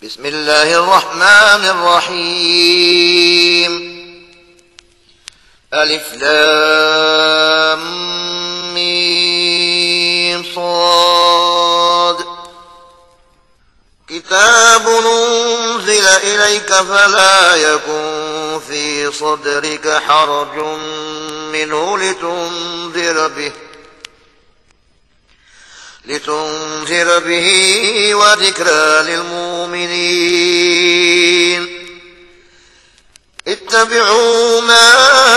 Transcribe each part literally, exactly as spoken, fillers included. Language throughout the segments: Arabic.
بسم الله الرحمن الرحيم. ألف لام ميم صاد. كتاب أنزل إليك فلا يكن في صدرك حرج منه لتنذر به لتنذر به وذكرى للمؤمنين. اتبعوا ما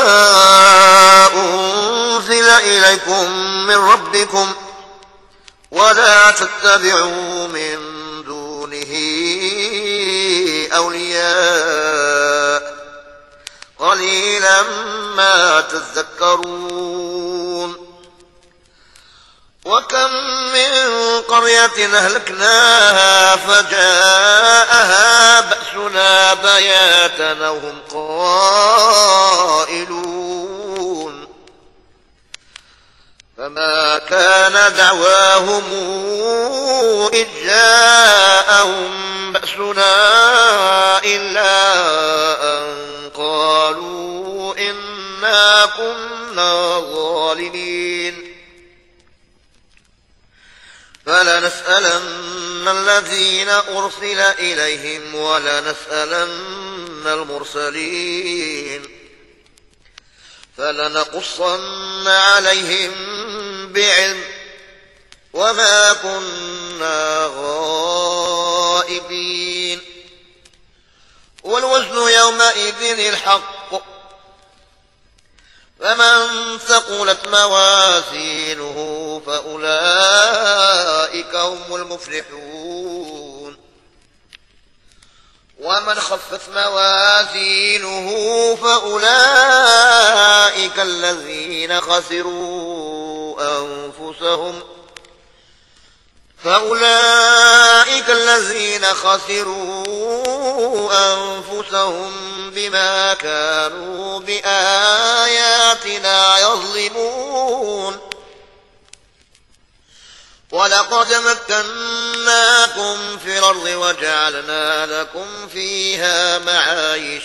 أنزل إليكم من ربكم ولا تتبعوا من دونه أولياء قليلا ما تذكرون. وكم من قرية أهلكناها فجاءها بأسنا بياتا وهم قائلون. فما كان دعواهم إذ جاءهم بأسنا إلا أن قالوا إنا كنا ظالمين. فلنسألن الذين أرسل إليهم ولنسألن المرسلين فلنقصن عليهم بعلم وما كنا غائبين. والوزن يومئذ الحق فمن ثقلت موازينه فأولئك هم المفلحون. ومن خفت موازينه فأولئك الذين خسروا أنفسهم فأولئك الذين خسروا أنفسهم بما كانوا بآياتنا يظلمون. ولقد مكناكم في الأرض وجعلنا لكم فيها معايش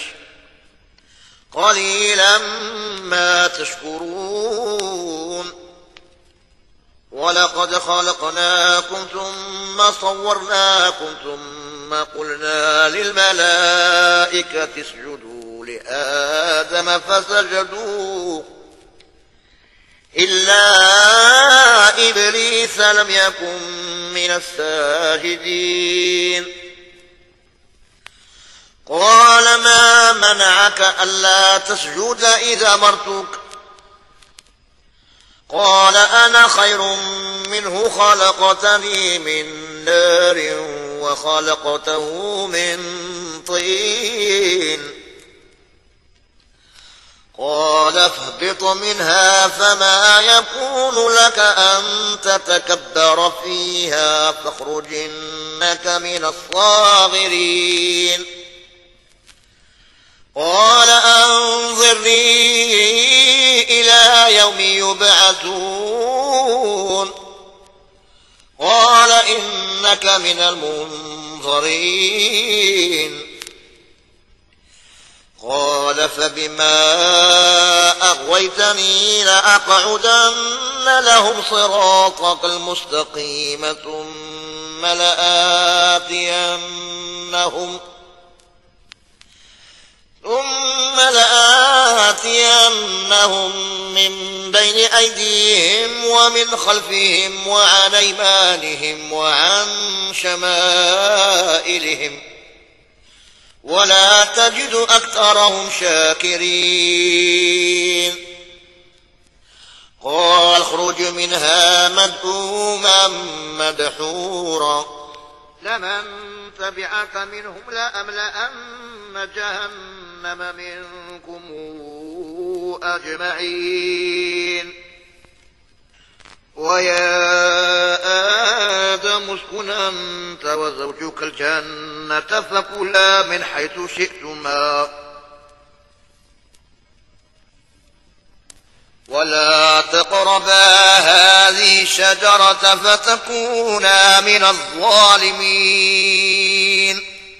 قليلا ما تشكرون. ولقد خلقناكم ثم صورناكم ثم قلنا للملائكة اسجدوا لآدم فسجدوا إلا إبليس لم يكن من الساجدين. قال ما منعك ألا تسجد إذا أمرتك؟ قال أنا خير منه خلقتني من نار وخلقته من طين. قال فاهبط منها فما يكون لك أن تتكبر فيها فاخرج إنك من الصاغرين. قال أنظرني إلى يوم يبعثون. قال إنك من المنظرين. قال فبما أغويتني لأقعدن لهم صراطك المستقيم ثم لآتينهم ثم لآتينهم من بين أيديهم ومن خلفهم وعن أيمانهم وعن شمائلهم ولا تجد أكثرهم شاكرين. قال اخرج منها مذءوما مدحورا لمن تبعك منهم لأملأن جهنم منكم أجمعين. ويا آدم اسكن أنت وزوجك الجنة فكلا من حيث شئتما ولا تقربا هذه الشجرة فتكونا من الظالمين.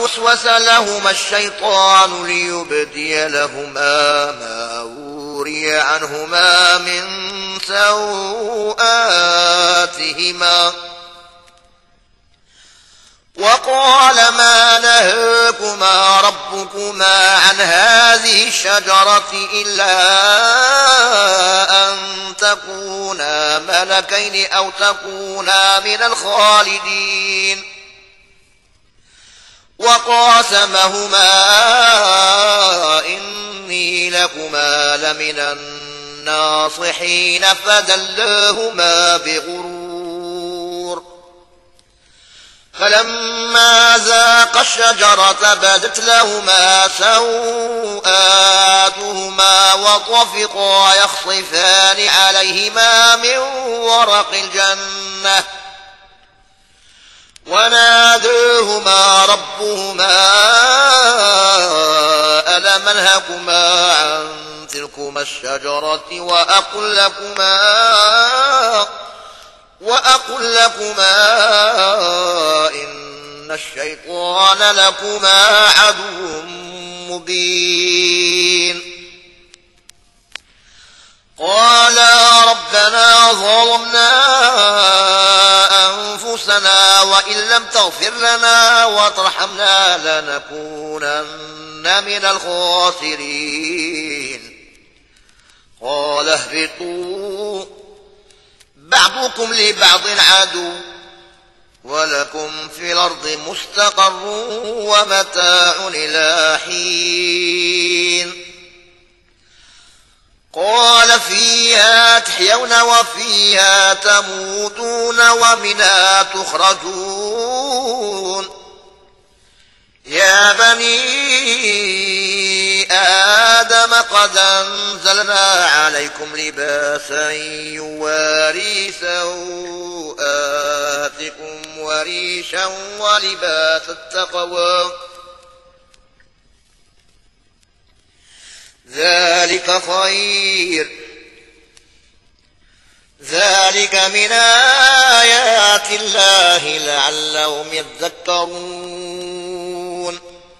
فوسوس لهما الشيطان ليبدي لهما ما وري عنهما من سوآتهما وقال ما نهاكما ربكما عن هذه الشجرة إلا أن تكونا ملكين أو تكونا من الخالدين وقاسمهما إني لكما لمن الناصحين فدلاهما بغرور فلما ذاقا الشجرة بدت لهما سوآتهما وطفقا يخصفان عليهما من ورق الجنة وناداهما ربهما ألم أنهكما عن تلكما الشجرة وأقل لكما وأقل لكما إن الشيطان لكما عدو مبين قالا ربنا ظلمنا أنفسنا وإن لم تغفر لنا وترحمنا لنكونن من الخاسرين قال اهبطوا بعضكم لبعض عدو ولكم في الأرض مستقر ومتاع إلى حين قال فيها تحيون وفيها تموتون ومنها تخرجون يا بني آدم قد أنزلنا عليكم لباسا يواري سوآتكم وريشا ولباس التقوى ذلك خير ذلك من آيات الله لعلهم يذكرون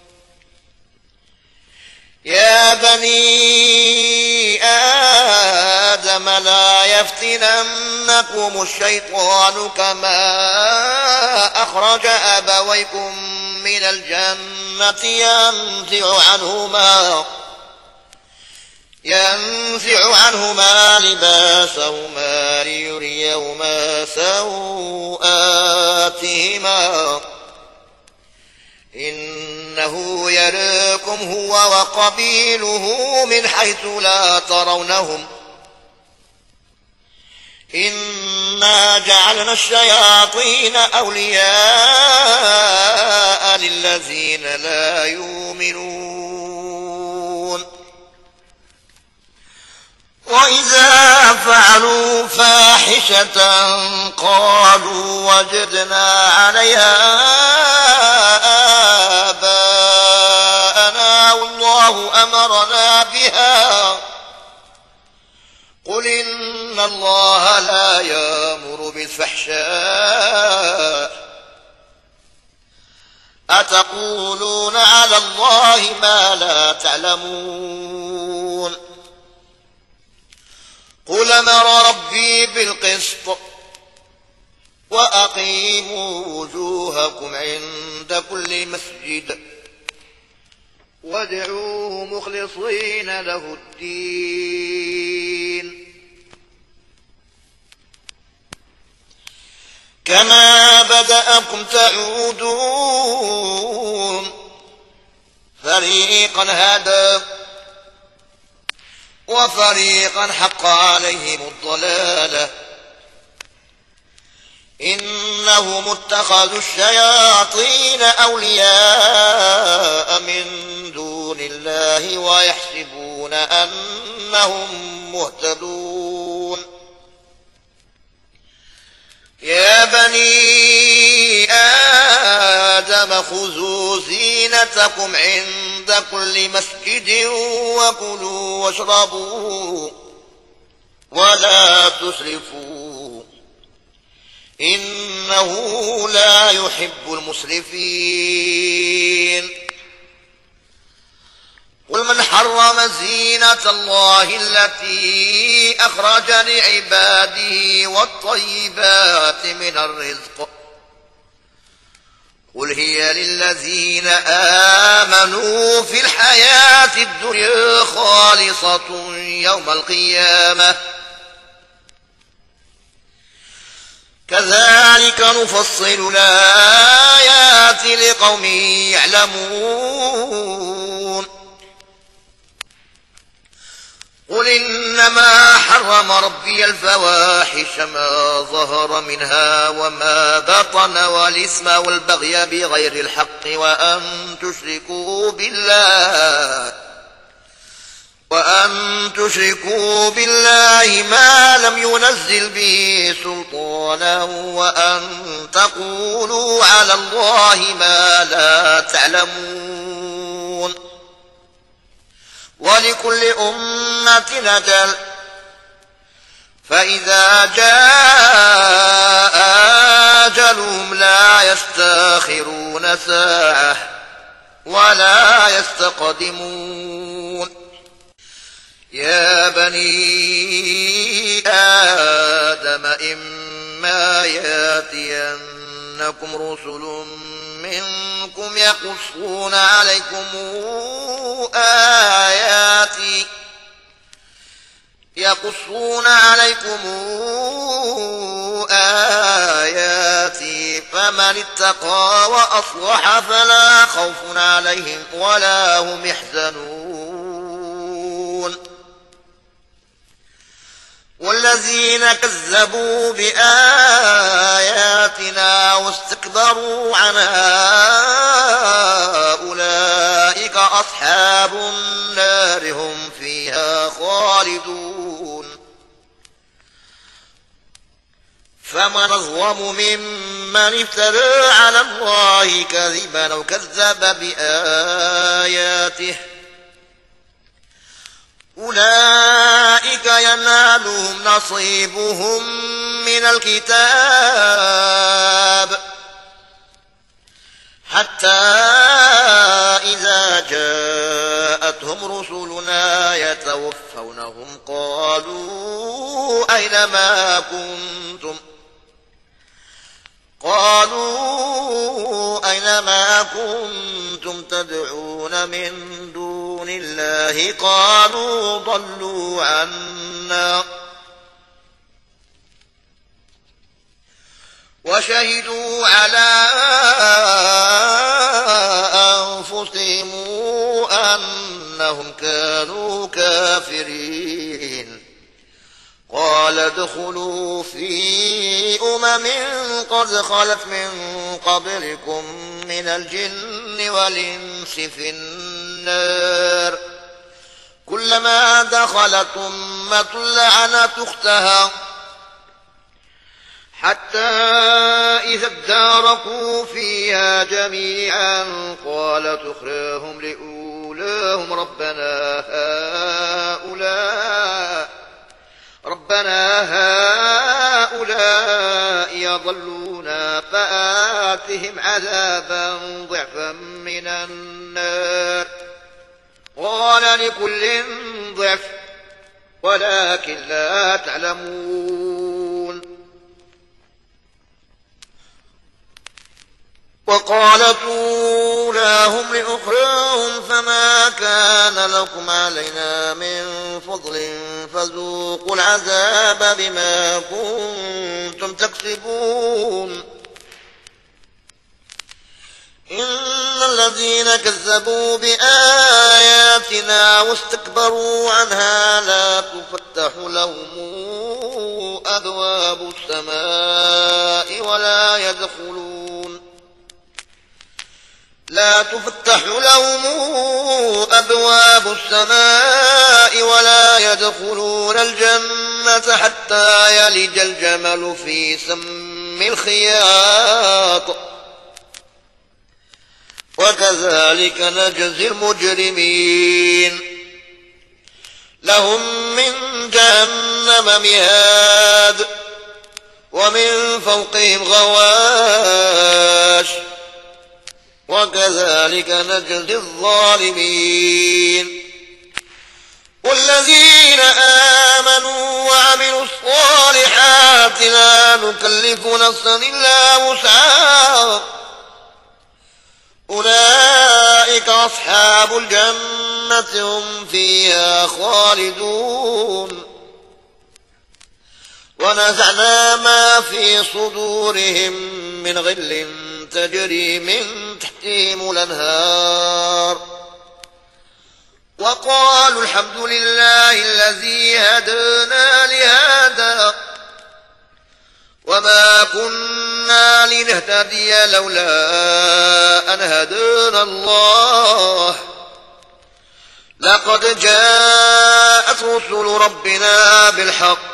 يا بني آدم لا يفتننكم الشيطان كما أخرج أبويكم من الجنة ينزع عنهما ينزع عنهما لباسهما ليريهما سوآتهما إنه يراكم هو وقبيله من حيث لا ترونهم إنا جعلنا الشياطين أولياء للذين لا يؤمنون وإذا فعلوا فاحشة قالوا وجدنا عليها آباءنا والله أمرنا بها قل إن الله لا يأمر بالفحشاء أتقولون على الله ما لا تعلمون قل أمر ربي بالقسط وأقيموا وجوهكم عند كل مسجد وادعوه مخلصين له الدين كما بدأكم تعودون فريقا هدى وفريقا حق عليهم الضلالة إنهم اتخذوا الشياطين أولياء من دون الله ويحسبون أنهم مهتدون يا بني آدم خذوا زينتكم عند كل مسجد وكلوا واشربوا ولا تسرفوا إنه لا يحب المسرفين قل من حرم زينة الله التي أخرج لعباده والطيبات من الرزق قل هي للذين آمنوا في الحياة الدنيا خالصة يوم القيامة كذلك نفصل الآيات لقوم يعلمون قل إنما حرم ربي الفواحش ما ظهر منها وما بطن والإثم والبغي بغير الحق وأن تشركوا بالله وأن تشركوا بالله ما لم ينزل به سلطانا وأن تقولوا على الله ما لا تعلمون ولكل أمة أجل فإذا جاء أجلهم لا يستأخرون ساعة ولا يستقدمون يا بني آدم إما يأتينكم رسل منكم يقصون عليكم آياتي يقصون عليكم آياتي فمن اتقى وأصلح فلا خوف عليهم ولا هم يحزنون والذين كذبوا بآياتنا واستكبروا عنها أولئك أصحاب النار هم فيها خالدون فمن أظلم ممن افترى على الله كذبا أو كذب بآياته أولئك ينالهم نصيبهم من الكتاب حتى إذا جاءتهم رسلنا يتوفونهم قالوا أين ما كنتم قالوا أين ما كنتم تدعون من دون الله قالوا ضلوا عنا وشهدوا على أنفسهم أنهم كانوا كافرين قال ادخلوا في أمم قد خلت من قبلكم من الجن والإنس في النار كلما دخلت أمة لعنت أختها حتى إذا اداركوا فيها جميعا قالت أخراهم لأولاهم ربنا هؤلاء ربنا هؤلاء يضلونا فآتهم عذابا ضعفا من النار قال لكل ضعف ولكن لا تعلمون وقالت أولاهم لأخراهم فما كان لكم علينا من فضل فذوقوا العذاب بما كنتم تكسبون إن الذين كذبوا بآياتنا واستكبروا عنها لا تفتح لهم أبواب السماء ولا يدخلون لا تفتح لهم أبواب السماء ولا يدخلون الجنة حتى يلج الجمل في سم الخياط وكذلك نجزي المجرمين لهم من جهنم مهاد ومن فوقهم غواش وكذلك نجزي الظالمين. والذين آمنوا وعملوا الصالحات لا نكلف نفسا إلا وسعها أولئك أصحاب الجنة هم فيها خالدون. ونزعنا ما في صدورهم من غل تجري من تحتهم الأنهار وقالوا الحمد لله الذي هدانا لهذا وما كنا لنهتدي لولا أن هدانا الله لقد جاءت رسل ربنا بالحق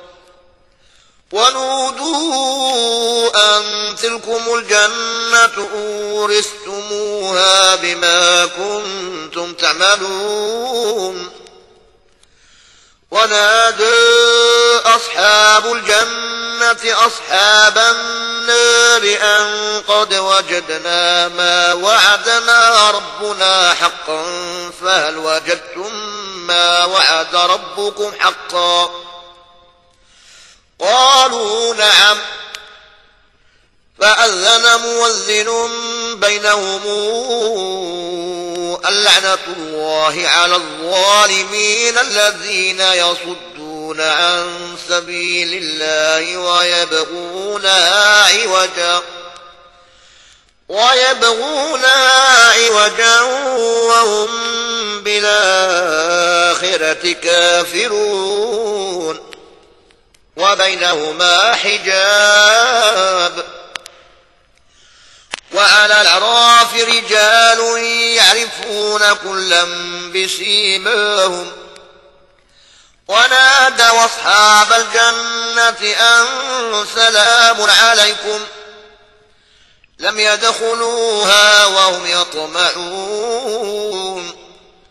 ونودوا أن تلكم الجنة أورثتموها بما كنتم تعملون. ونادى أصحاب الجنة أصحاب النار أن قد وجدنا ما وعدنا ربنا حقا فهل وجدتم ما وعد ربكم حقا قالوا نعم فأذن مؤذن بينهم اللعنة الله على الظالمين الذين يصدون عن سبيل الله ويبغونها عوجا ويبغونها عوجا وهم بالآخرة كافرون وبينهما حجاب. وعلى الأعراف رجال يعرفون كلا بسيماهم ونادوا أصحاب الجنة أن سلام عليكم لم يدخلوها وهم يطمعون.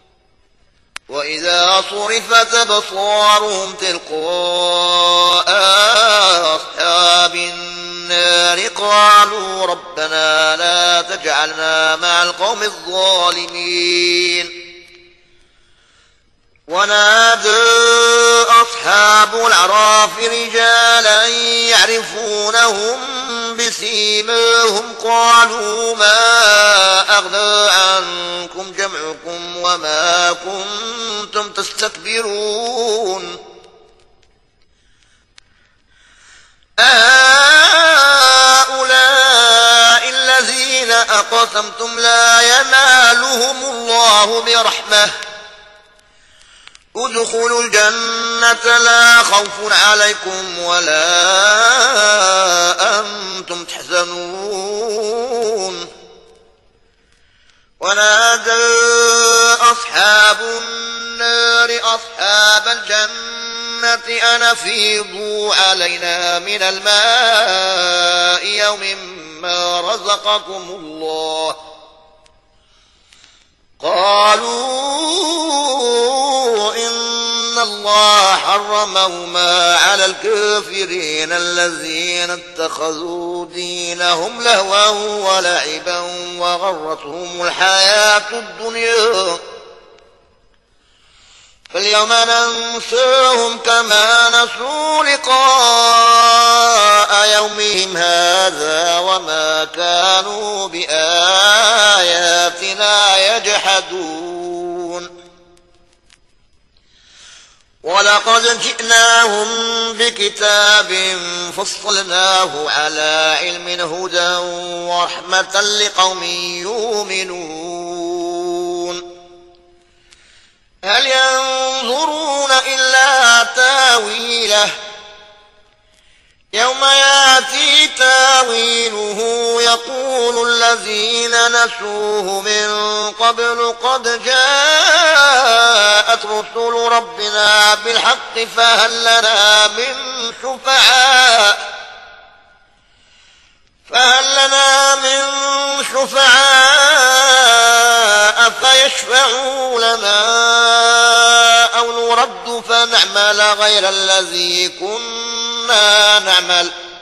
وإذا صرفت أبصارهم تلقاء أصحاب النار قالوا ربنا لا تجعلنا مع القوم الظالمين. ونادى أصحاب الأعراف رجالا يعرفونهم بسيماهم قالوا ما أغنى عنكم جمعكم وما كنتم تستكبرون أهؤلاء الذين أقسمتم لا ينالهم الله برحمة ادخلوا الجنة لا خوف عليكم ولا أنتم تحزنون. ونادى أصحاب النار أصحاب الجنة أن أفيضوا علينا من الماء يوم ما رزقكم الله قالوا إن الله حرمهما على الكافرين الذين اتخذوا دينهم لهوا ولعبا وغرتهم الحياة الدنيا فاليوم ننساهم كما نسوا لقاء يومهم هذا وما كانوا بآياتنا يجحدون. ولقد جئناهم بكتاب فصلناه على علم هدى ورحمة لقوم يؤمنون. هل ينظرون إلا تاويله يوم يأتي تاويله يقول الذين نسوه من قبل قد جاءت رسل ربنا بالحق فهل لنا من شفعاء فهل لنا من شفعاء فيشفعوا لنا أو نرد فنعمل غير الذي كنا نعمل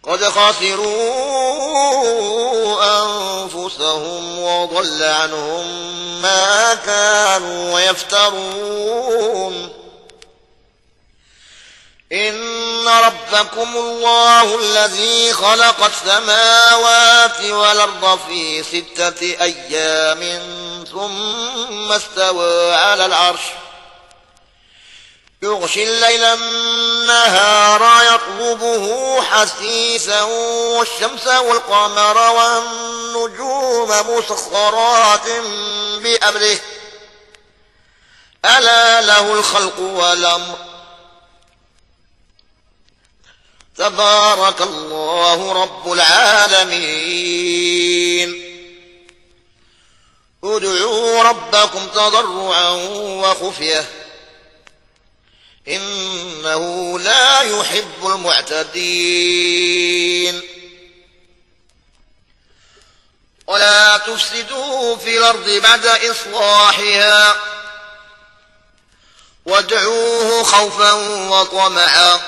قد خسروا أنفسهم وضل عنهم ما كانوا يفترون. إن ربكم الله الذي خلق السماوات والأرض في ستة أيام ثم استوى على العرش يغشي الليل النهار يطلبه حثيثا والشمس والقمر والنجوم مسخرات بأمره ألا له الخلق والأمر تبارك الله رب العالمين. ادعوا ربكم تضرعا وخفية إنه لا يحب المعتدين. ولا تفسدوا في الأرض بعد إصلاحها وادعوه خوفا وطمعا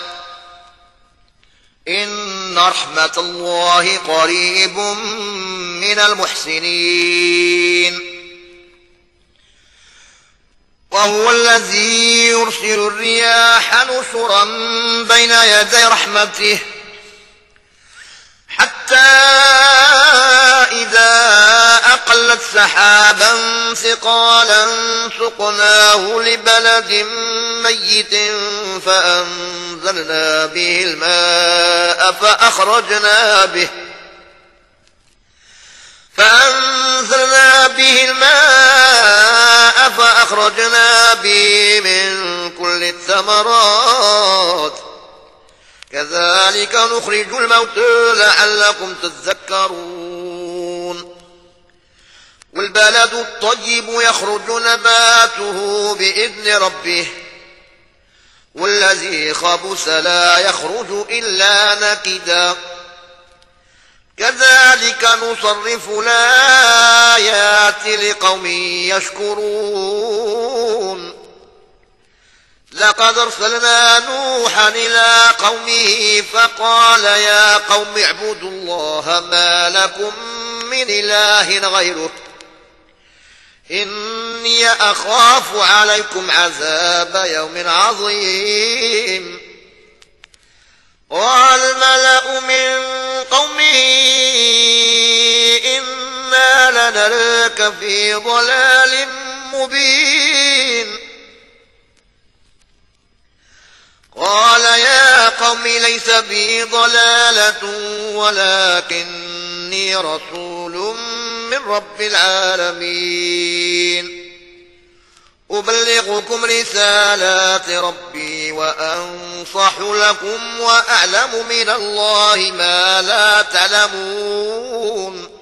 إن رحمة الله قريب من المحسنين. وهو الذي يرسل الرياح نشرا بين يدي رحمته حتى إذا أقلت سحابا ثقالا سقناه لبلد ميت فأنزلنا به الماء فأخرجنا به فأنزلنا به الماء فأخرجنا به من كل الثمرات كذلك نخرج الموتى لعلكم تذكرون. والبلد الطيب يخرج نباته بإذن ربه والذي خبث لا يخرج إلا نكدا كذلك نصرف الآيات لقوم يشكرون. لقد أرسلنا نوحا إلى قومه فقال يا قوم اعبدوا الله ما لكم من إله غيره إني أخاف عليكم عذاب يوم عظيم. والملأ من قومه إنا لنراك في ضلال مبين. قال يا قوم ليس بي ضلالة ولكني رسول من رب العالمين أبلغكم رسالات ربي وأنصح لكم وأعلم من الله ما لا تعلمون.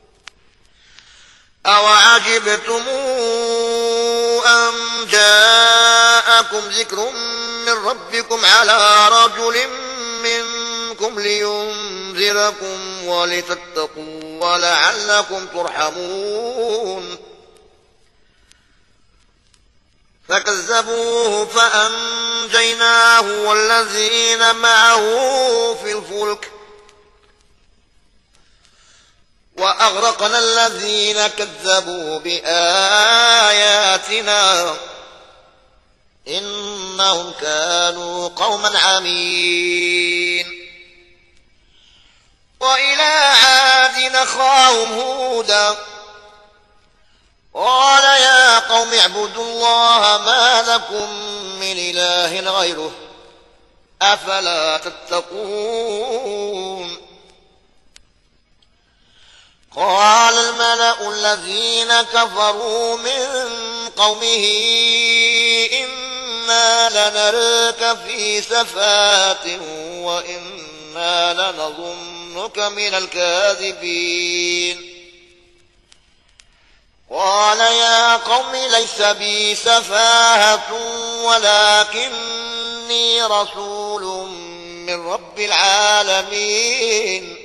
أوعجبتم أن جاءكم ذكر من ربكم على رجل منكم لينذركم ولتتقوا ولعلكم ترحمون. فكذبوه فأنجيناه والذين معه في الفلك وأغرقنا الذين كذبوا بآياتنا إنهم كانوا قوما عمين. وإلى عاد أخاهم هودا قال يا قوم اعبدوا الله ما لكم من إله غيره أفلا تتقون. قال الملأ الذين كفروا من قومه إنا لنراك في سفاهة وإنا لنظنك من الكاذبين. قال يا قوم ليس بي سفاهة ولكني رسول من رب العالمين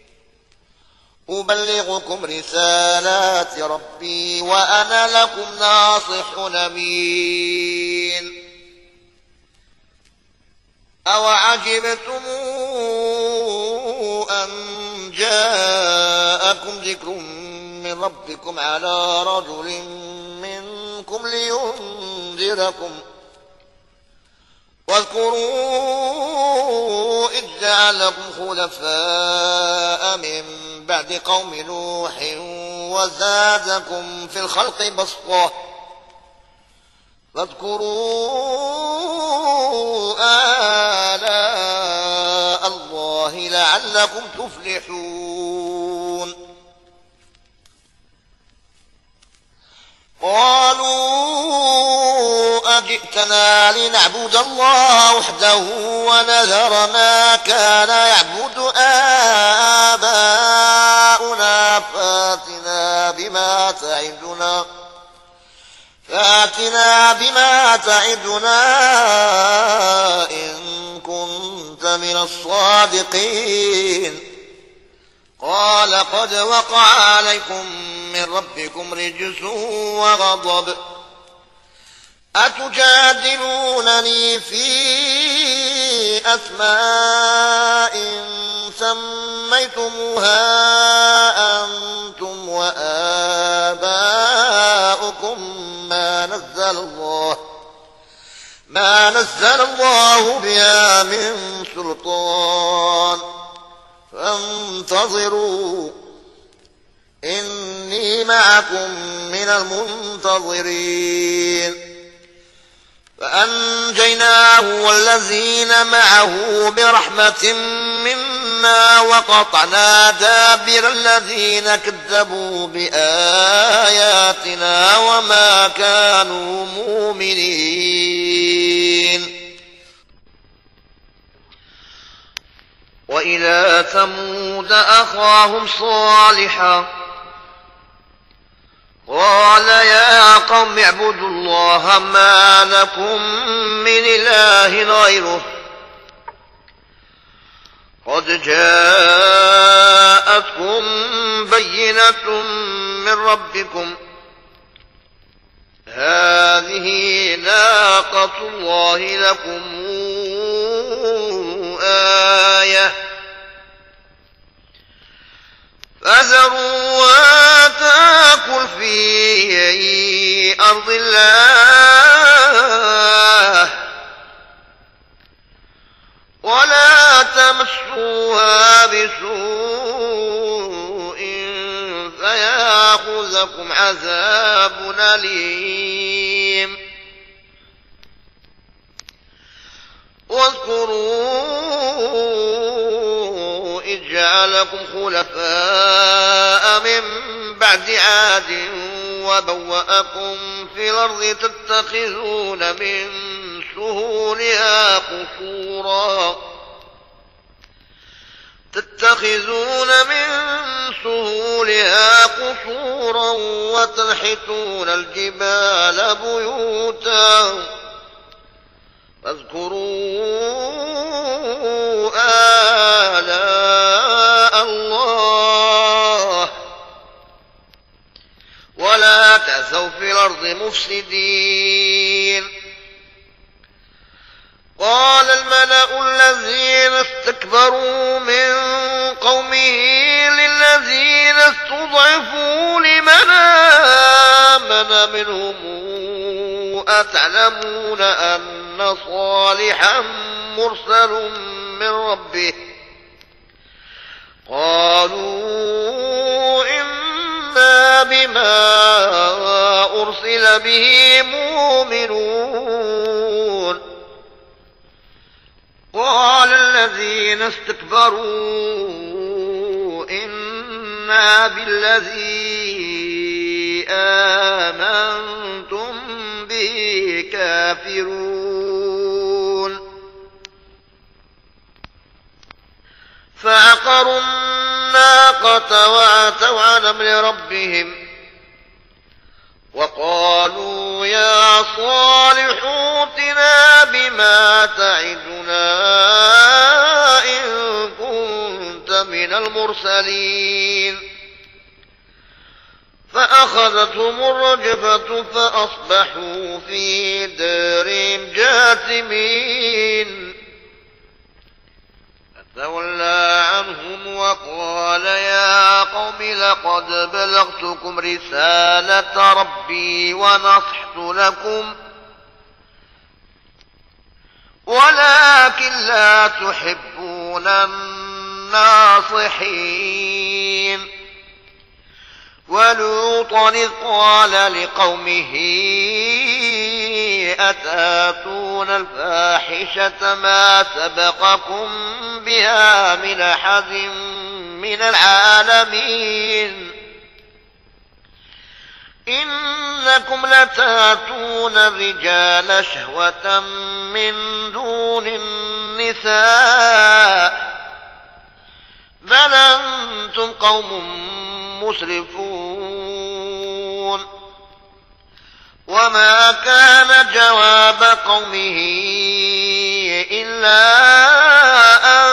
أبلغكم رسالات ربي وأنا لكم ناصح أمين. أوعجبتم جاءكم ذكر من ربكم على رجل منكم لينذركم واذكروا إذ جعلكم خلفاء من بعد قوم نوح وزادكم في الخلق بسطة فاذكروا آلاء الله لعلكم تفلحون قالوا أجئتنا لنعبد الله وحده ونذر ما كان يعبد آباؤنا فاتنا بما تعدنا فاتنا بما تعدنا إن كنت من الصادقين قال قد وقع عليكم من ربكم رجس وغضب أتجادلونني في أسماء سميتموها أنتم وآباؤكم ما نزل الله ما نزل الله بها من سلطان فانتظروا إني معكم من المنتظرين فأنجيناه والذين معه برحمة منا وقطعنا دابر الذين كذبوا بآياتنا وما كانوا مؤمنين وإلى ثمود أخاهم صالحا قال يا قوم اعبدوا الله ما لكم من إله غيره قد جاءتكم بينة من ربكم هذه ناقة الله لكم آية فذروها تاكل في أرض الله ولا تمسوها بسوء فيأخذكم عذاب أليم واذكروا إذ جعلكم خلفاء من بعد عاد وبوأكم في الأرض تتخذون من سهولها قصورا تتخذون من سهولها قصورا وتنحتون الجبال بيوتا فاذكروا آلاء الله ولا تعثوا في الأرض مفسدين قال الملأ الذين استكبروا من قومه للذين استضعفوا لمن آمن منهم أتعلمون أن صالحا مرسل من ربه قالوا إنا بما أرسل به مؤمنون قال الذين استكبروا إنا بالذي آمنتم به كافرون فعقروا الناقة وعتوا عن أمر ربهم وقالوا يا صالح ائتنا بما تعدنا إن كنت من المرسلين فأخذتهم الرجفة فأصبحوا في دارهم جاثمين فتولى عنهم وقال يا قوم لقد بلغتكم رسالة ربي ونصحت لكم ولكن لا تحبون الناصحين. ولوطا إذ قال لقومه أتاتون الفاحشة ما سبقكم بها من أحد من العالمين إنكم لتاتون الرجال شهوة من دون النساء بل أنتم قوم مسرفون. وما كان جواب قومه إلا أن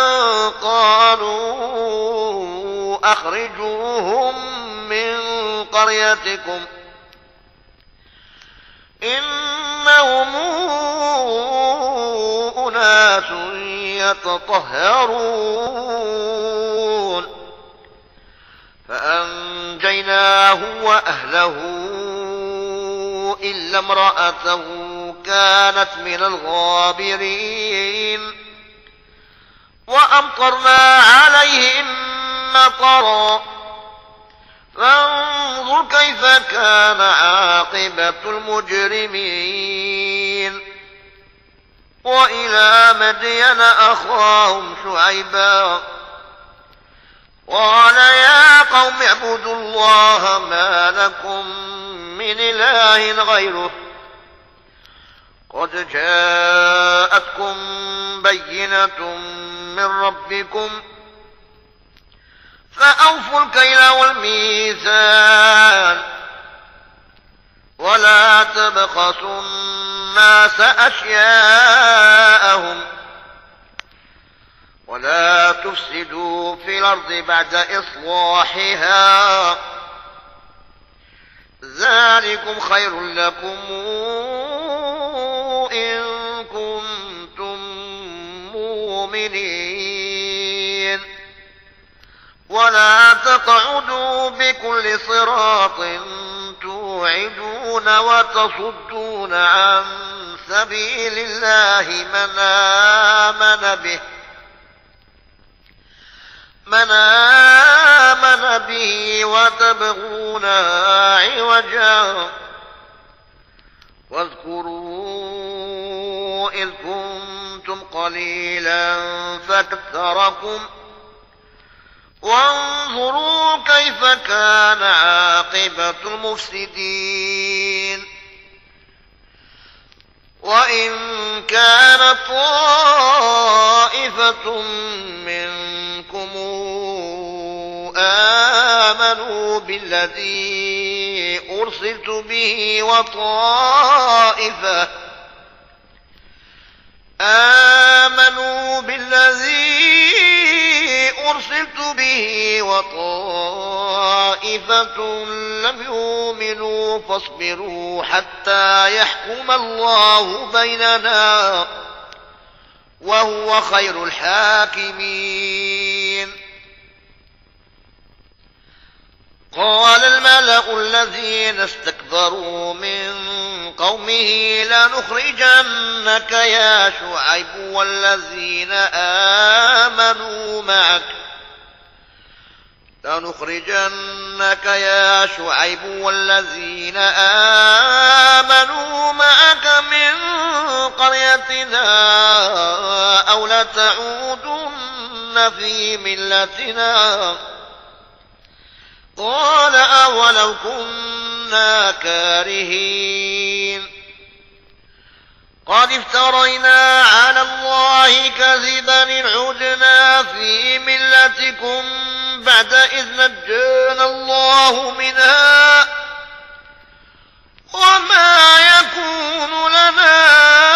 قالوا أخرجوهم من قريتكم إنهم أناس يتطهرون. فأنجيناه وأهله إلا امرأته كانت من الغابرين وأمطرنا عليهم مطرا فانظر كيف كان عاقبة المجرمين. وإلى مدين أخاهم شعيبا قال يا قوم اعبدوا الله ما لكم من إله غيره قد جاءتكم بينة من ربكم فأوفوا الكيل والميزان ولا تبخسوا الناس أشياءهم ولا تفسدوا في الأرض بعد إصلاحها ذلكم خير لكم إن كنتم مؤمنين. ولا تقعدوا بكل صراط توعدون وتصدون عن سبيل الله من آمن به من آمن به وتبغونها عوجا واذكروا إذ كنتم قليلا فكثركم وانظروا كيف كان عاقبة المفسدين. وإن كانت طائفة منكم آمنوا بالذي أرسلت به وطائفة آمنوا بالذي أرسلت به وطائفة لم يؤمنوا فاصبروا حتى يحكم الله بيننا وهو خير الحاكمين. قال الملأ الذين استكبروا من قومه لنخرجنك يا شعيب والذين آمنوا معك لنخرجنك يا شعيب والذين آمنوا معك من قريتنا أو لتعودن في ملتنا قال أولو كنا كارهين قد افترينا على الله كذبا إن عدنا في ملتكم بعد إذ نجانا الله منها وما يكون لنا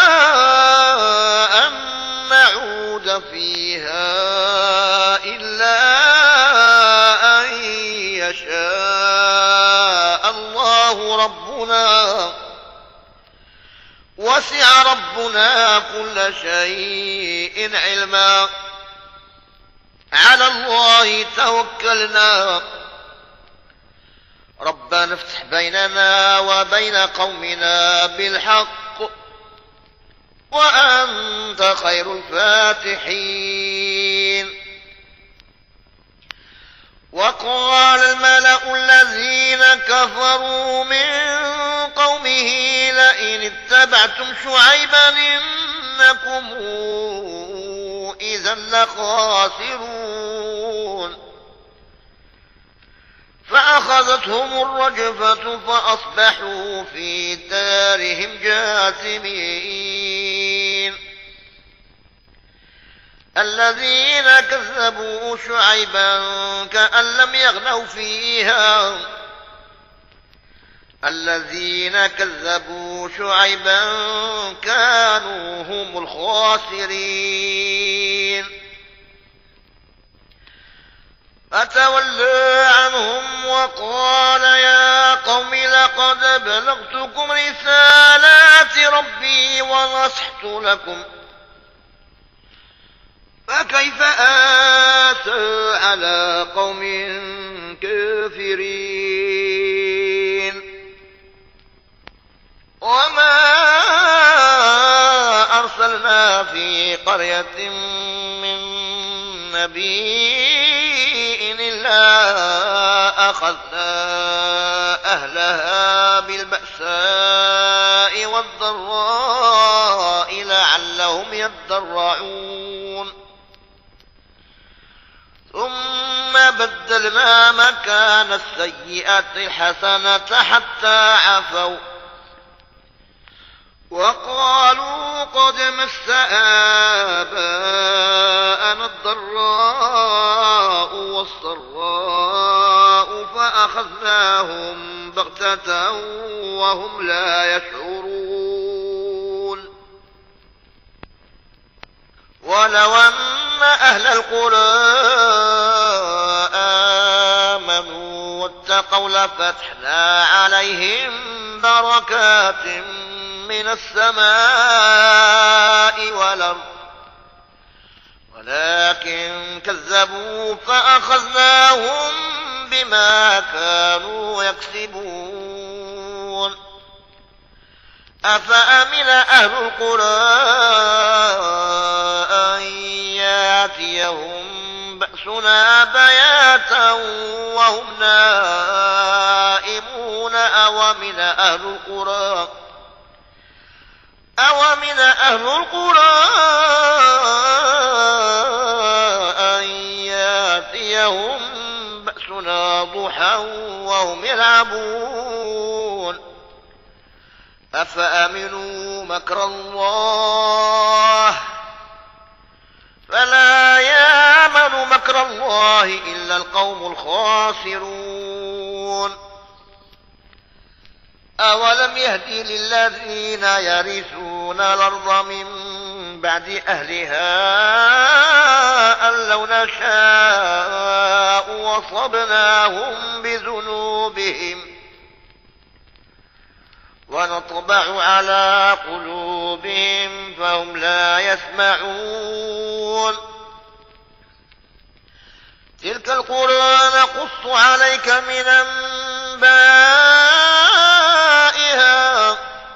أن نعود فيها إلا أن يشاء الله ربنا وسع ربنا كل شيء علما على الله توكلنا ربنا افتح بيننا وبين قومنا بالحق وأنت خير الفاتحين. وقال الملأ الذين كفروا من قومه لئن اتبعتم شعيبا إنكم إذا لخاسرون. فأخذتهم الرجفة فأصبحوا في دارهم جاثمين. الذين كذبوا شعيبا كأن لم يغنوا فيها الذين كذبوا شعيبا كانوا هم الخاسرين. فتولى عنهم وقال يا قوم لقد بلغتكم رسالات ربي ونصحت لكم فكيف آسى على قوم كافرين. وما أرسلنا في قرية من نبي إلا أخذنا أهلها بالبأساء والضراء لعلهم يضرعون. ثم بدلنا مكان السيئة الحسنة حتى عفوا وقالوا قد مس آباءنا الضراء والسراء فأخذناهم بغتة وهم لا يشعرون. ولو أن أهل القرى آمنوا واتقوا لفتحنا عليهم بركات من السماء والأرض ولكن كذبوا فأخذناهم بما كانوا يكسبون. أفأمن أهل القرى أن ياتيهم بأسنا بياتا وهم نائمون أومن أهل القرى أومن أهل القرى أن ياتيهم بأسنا ضحى وهم يلعبون. أفأمنوا مكر الله فلا يأمن مكر الله إلا القوم الخاسرون. أولم يهدي للذين يرثون الأرض من بعد أهلها أن لو نشاء وصبناهم بذنوبهم ونطبع على قلوبهم فهم لا يسمعون. تلك القرى نقص عليك من أنبائها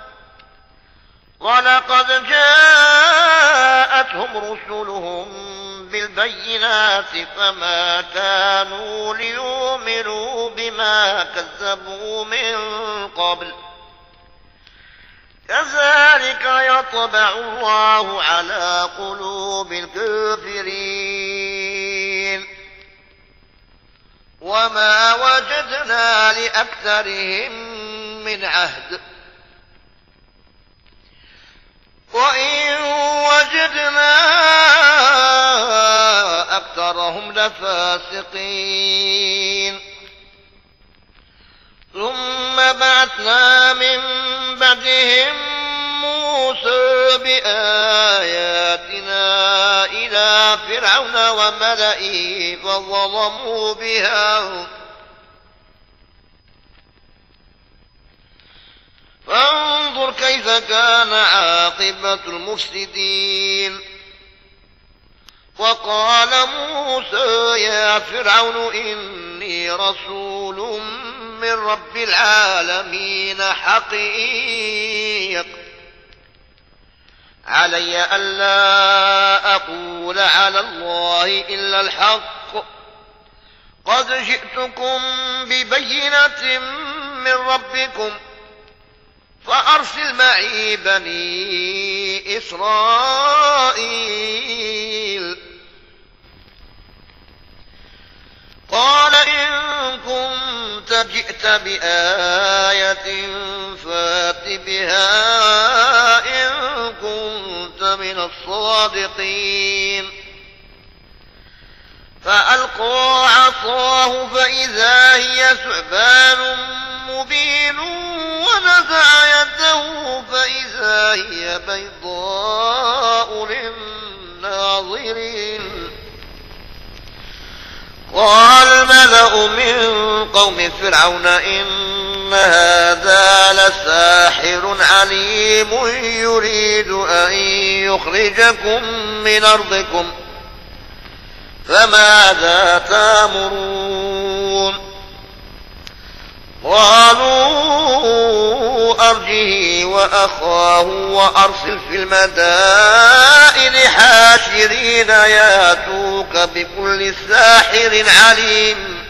ولقد جاءتهم رسلهم بالبينات فما كانوا ليؤمنوا بما كذبوا من قبل كذلك يطبع الله على قلوب الكافرين. وما وجدنا لأكثرهم من عهد وإن وجدنا أكثرهم لفاسقين. ثم بعثنا من بعدهم موسى بآياتنا إلى فرعون وملئه فظلموا بها فانظر كيف كان عاقبة المفسدين. وقال موسى يا فرعون إني رسول من رب العالمين حقيق علي ألا أقول على الله إلا الحق قد جئتكم ببينة من ربكم فأرسل معي بني إسرائيل قال إن كنت جئت بآية فات بها إن كنت من الصادقين فألقى عصاه فإذا هي ثعبان مبين ونزع يده فإذا هي بيضاء للناظرين قال الملأ من قوم فرعون إن هذا لساحر عليم يريد أن يخرجكم من أرضكم فماذا تأمرون قالوا أرجه وأخاه وأرسل في المدائن حاشرين ياتوك بكل ساحر عليم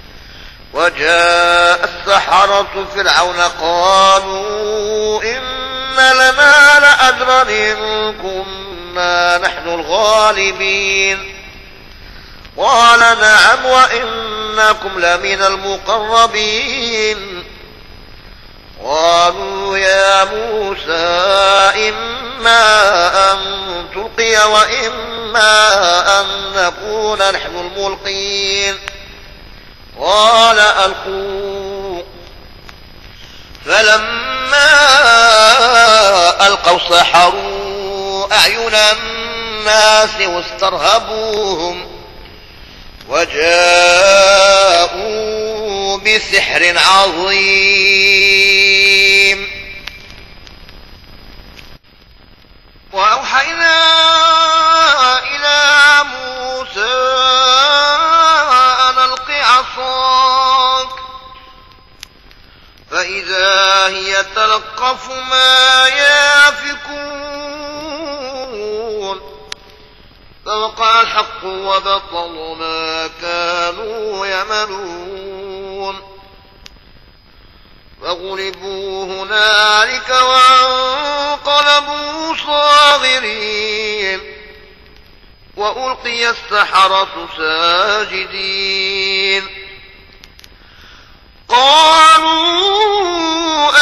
وجاء السحرة فرعون قالوا إن لنا لأجرا إن كنا نحن الغالبين قال نعم وإنكم لمن المقربين قالوا يا موسى إما أن تلقي وإما أن نكون نحن الملقين قال ألقوا فلما ألقوا سحروا أعين الناس واسترهبوهم وجاءوا بسحر عظيم وأوحينا إلى موسى أن ألق عصاك فإذا هي تلقف ما يافكون فوقع الحق وبطل ما كانوا يعملون فغلبوا هنالك وانقلبوا صاغرين وألقي السحرة ساجدين قالوا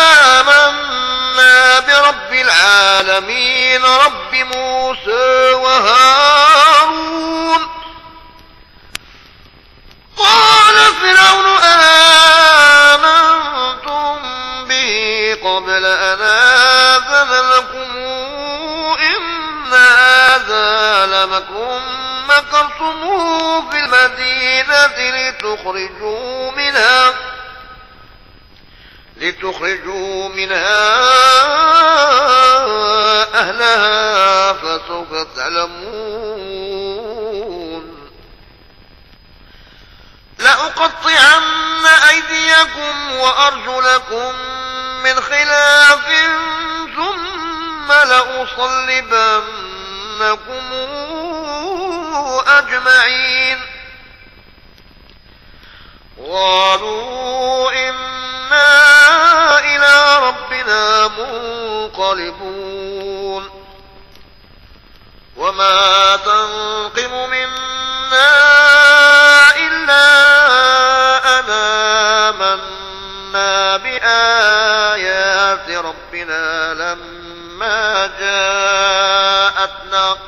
آمنا برب العالمين رب موسى وهارون قال فرعون آمنتم به قبل أن آذن لكم إن هذا لمكر مكرتموه في المدينة لتخرجوا منها لتخرجوا منها أهلها فسوف تعلمون لأقطعن أيديكم وأرجلكم من خلاف ثم لأصلبنكم أجمعين قالوا إنا إلى ربنا منقلبون وما تنقم منا إلا أن آمنا بآيات ربنا لما جاءتنا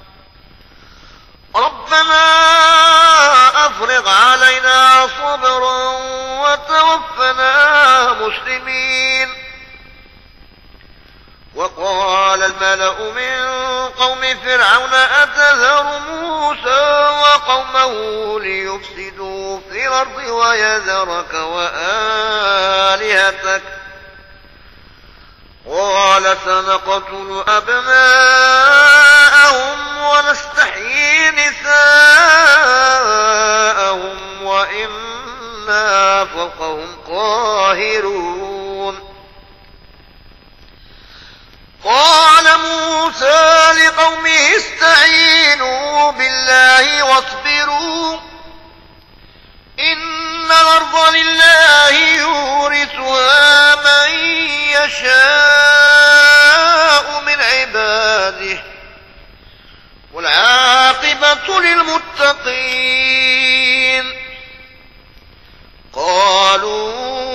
ربنا أفرغ علينا صبرا وتوفنا مسلمين وقال الملأ من قوم فرعون أتذر موسى وقومه ليفسدوا في الأرض ويذرك وآلهتك قال سنقتل أبناءهم ونستحيي نساءهم وإنا فوقهم قاهرون. قال موسى لقومه استعينوا بالله واصبروا إن الأرض لله يورثها من يشاء من عباده والعاقبة للمتقين. قالوا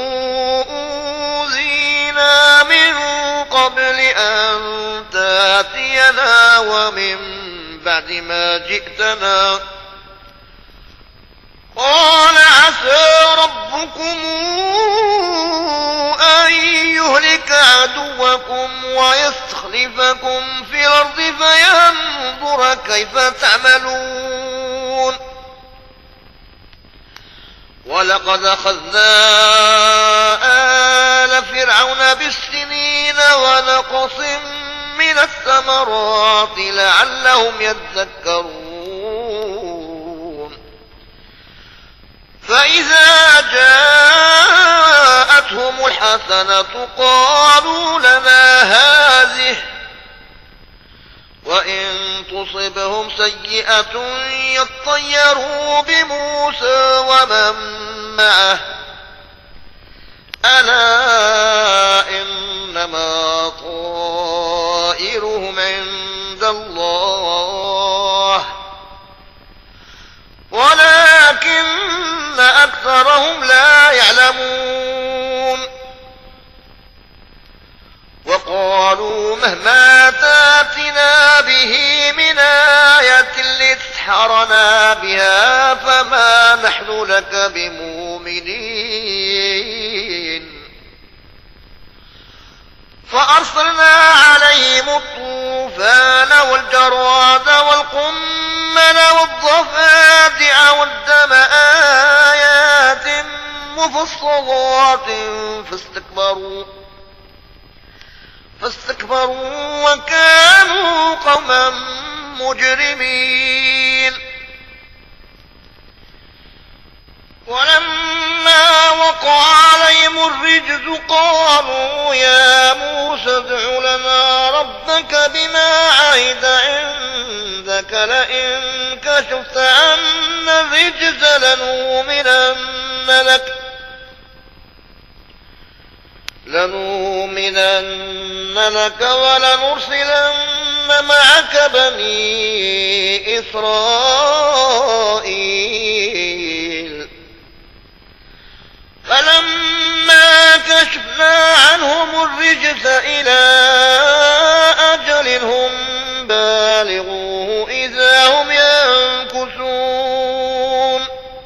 أوذينا من قبل أن تأتينا ومن بعد ما جئتنا قال عسى ربكم أن يهلك عدوكم ويستخلفكم في الأرض فينظر كيف تعملون. ولقد أخذنا آل فرعون بالسنين ونقص من الثمرات لعلهم يذكرون. فإذا جاءتهم الحسنة قالوا لنا هذه وإن تصبهم سيئة يطيروا بموسى ومن معه ألا إنما طائرهم عند الله ولكن أكثرهم لا يعلمون. وقالوا مهما تاتنا به من آية لتسحرنا بها فما نحن لك بمؤمنين. فأرسلنا عليهم الطوفان والجراد والقمل والضفادع والدم آيات مفصلات فاستكبروا فاستكبروا وكانوا قوما مجرمين. ولما وقع عليهم الرجز قالوا يا موسى ادع لنا ربك بما عهد عندك لئن كشفت عنا الرجز لنؤمنن لك لنؤمنن لك ولنرسلن معك بني إسرائيل. فلما كشفنا عنهم الرجس إلى أجل هم بالغوه إذا هم ينكثون.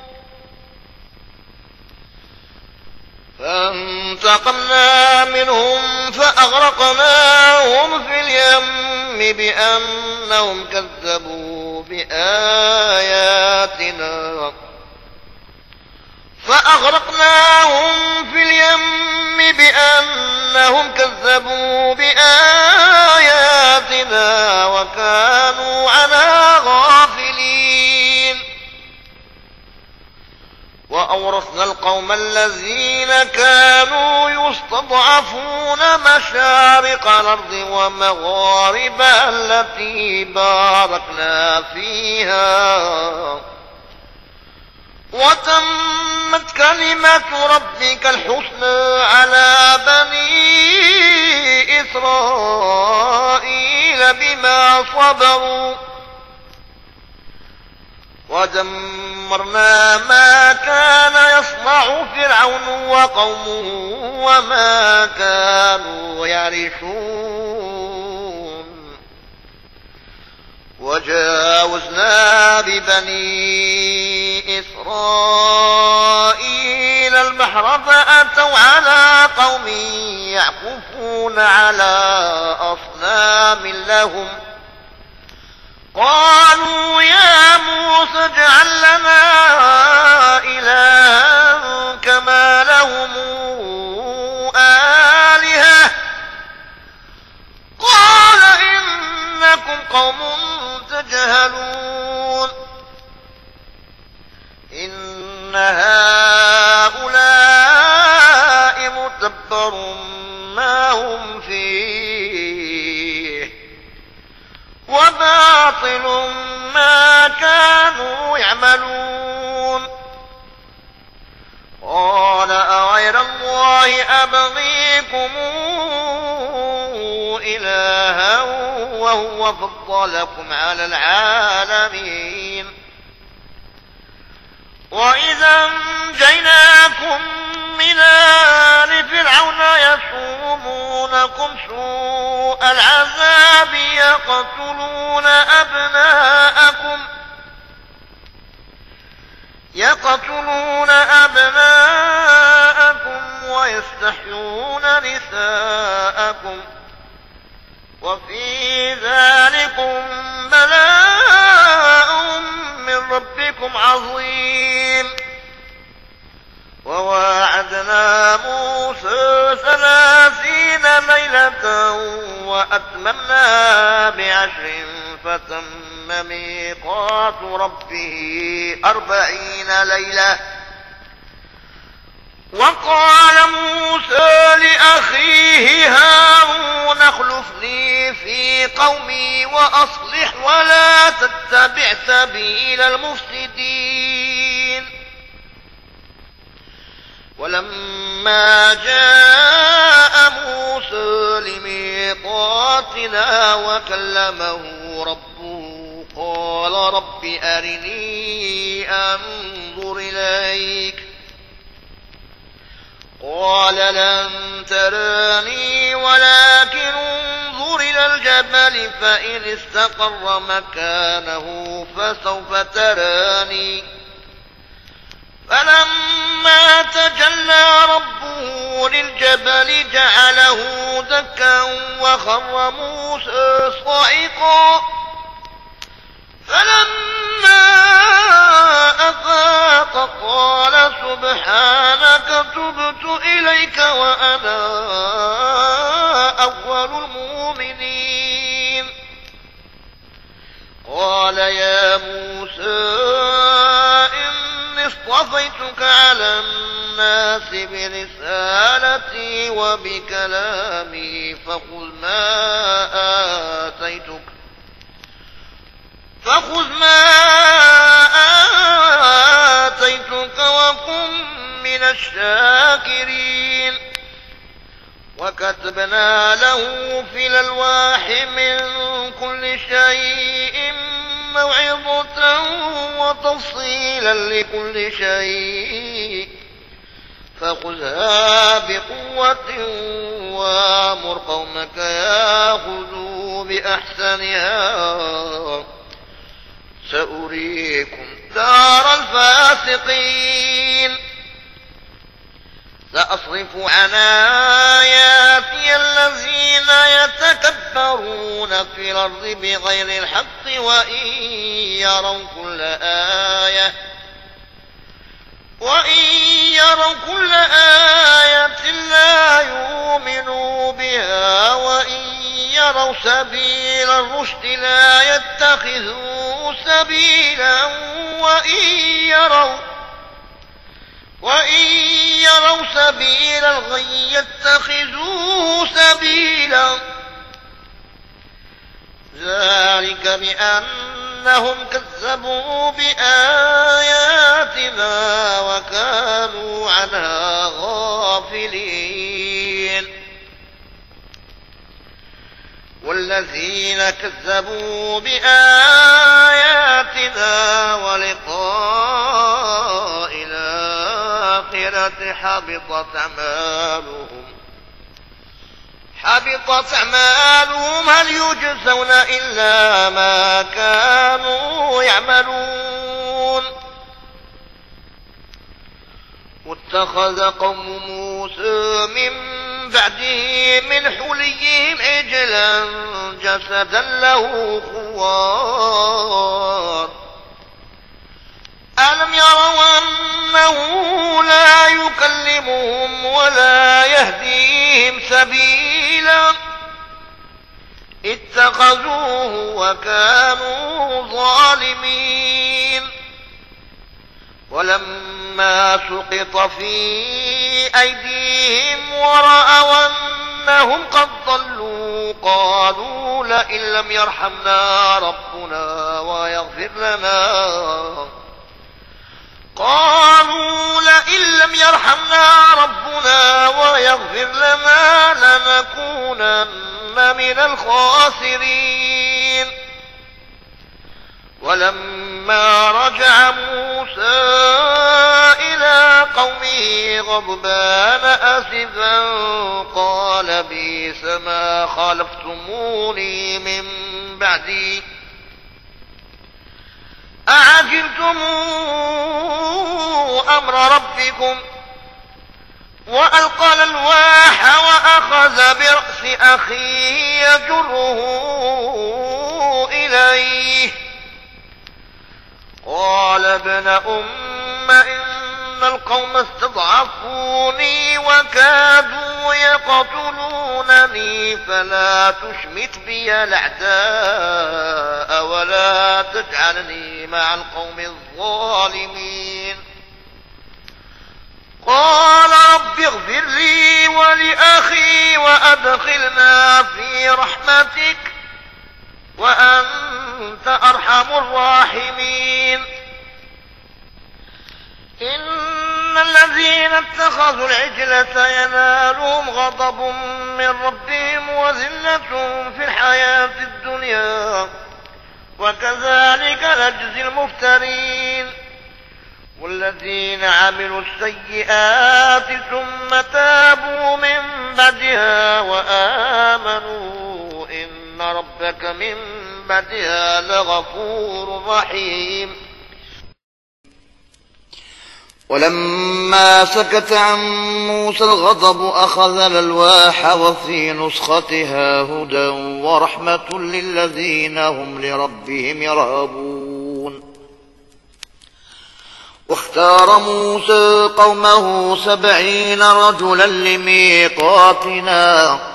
فانتقمنا منهم فأغرقناهم في اليم بأنهم كذبوا بآياتنا فأغرقناهم في اليم بأنهم كذبوا بآياتنا وكانوا عنها غافلين. وأورثنا القوم الذين كانوا يستضعفون مشارق الأرض ومغاربها التي باركنا فيها وتمت كلمة ربك الحسنى على بني إسرائيل بما صبروا ودمرنا ما كان يصنع فرعون وقومه وما كانوا يعرشون. وجاوزنا ببني إسرائيل البحر فأتوا على قوم يعكفون على أصنام لهم قالوا يا موسى اجعل لنا إلها كما لهم آلهة قال إنكم قوم تجهلون. يجهلون إن هؤلاء متبر ما هم فيه وباطل ما كانوا يعملون قال أغير الله أبغيكم إلها وهو فضلكم على العالمين وإذا أنجيناكم من آل فرعون يسومونكم سوء العذاب يقتلون أبناءكم يقتلون أبناءكم ويستحيون نساءكم وفي ذلكم بلاء من ربكم عظيم وواعدنا موسى ثلاثين ليلة وأتممنا بعشر فتم ميقات ربه أربعين ليلة وقال موسى لأخيه هارون اخلفني في قومي وأصلح ولا تتبع سبيل المفسدين ولما جاء موسى لميقاتنا وكلمه ربه قال رب أرني أنظر إليك قال لن تراني ولكن انظر إلى الجبل فإن استقر مكانه فسوف تراني فلما تجلى ربه للجبل جعله دكا وخر موسى صعقا فلما أفاق قال سبحانك تبت إليك وأنا أول المؤمنين قال يا موسى إني اصطفيتك على الناس برسالتي وبكلامي فخذ ما آتيتك فخذ ما آتيتك وكن من الشاكرين وكتبنا له في الألواح من كل شيء موعظة وتفصيلا لكل شيء فخذها بقوة وامر قومك ياخذوا بأحسنها سأريكم دار الفاسقين سأصرف عن آياتي الذين يتكبرون في الأرض بغير الحق وإن يروا كل آية وإن يروا كل آية لا يؤمنوا بها وإن يروا سبيل الرشد لا يتخذوا سبيلا وإن يروا وإن يروا سبيل الغي يتخذوه سبيلا ذلك بأنهم كذبوا بآياتنا وكانوا عنها غافلين والذين كذبوا بآياتنا ولقاء الآخرة حبطت أعمالهم حبطت أعمالهم هل يجزون إلا ما كانوا يعملون واتخذ قوم موسى من بعده من حليهم عجلا جسدا له خوار ألم يروا أنه لا يكلمهم ولا يهديهم سبيلا اتخذوه وكانوا ظالمين. ولما سقط في أيديهم ورأوا أنهم قد ضلوا قالوا لئن لم يرحمنا ربنا ويغفر لنا قالوا لئن لم يرحمنا ربنا ويغفر لنا لنكونن من الخاسرين. ولما رجع موسى إلى قومه غضبان أسفا قال بئس ما خلفتموني من بعدي أعجلتم أمر ربكم. وألقى الألواح وأخذ برأس أخيه يجره إليه قال ابن أم إن القوم استضعفوني وكادوا يقتلونني فلا تشمت بي الأعداء ولا تجعلني مع القوم الظالمين. قال رب اغفر لي ولأخي وأدخلنا في رحمتك وأنت أرحم الراحمين. إن الذين اتخذوا العجل سينالهم غضب من ربهم وذلة في الحياة الدنيا وكذلك نجزي المفترين. والذين عملوا السيئات ثم تابوا من بعدها وآمنوا إن ربك من بعدها لغفور رحيم. ولما سكت عن موسى الغضب أخذ الألواح وفي نسختها هدى ورحمة للذين هم لربهم يرهبون. واختار موسى قومه سبعين رجلا لميقاتنا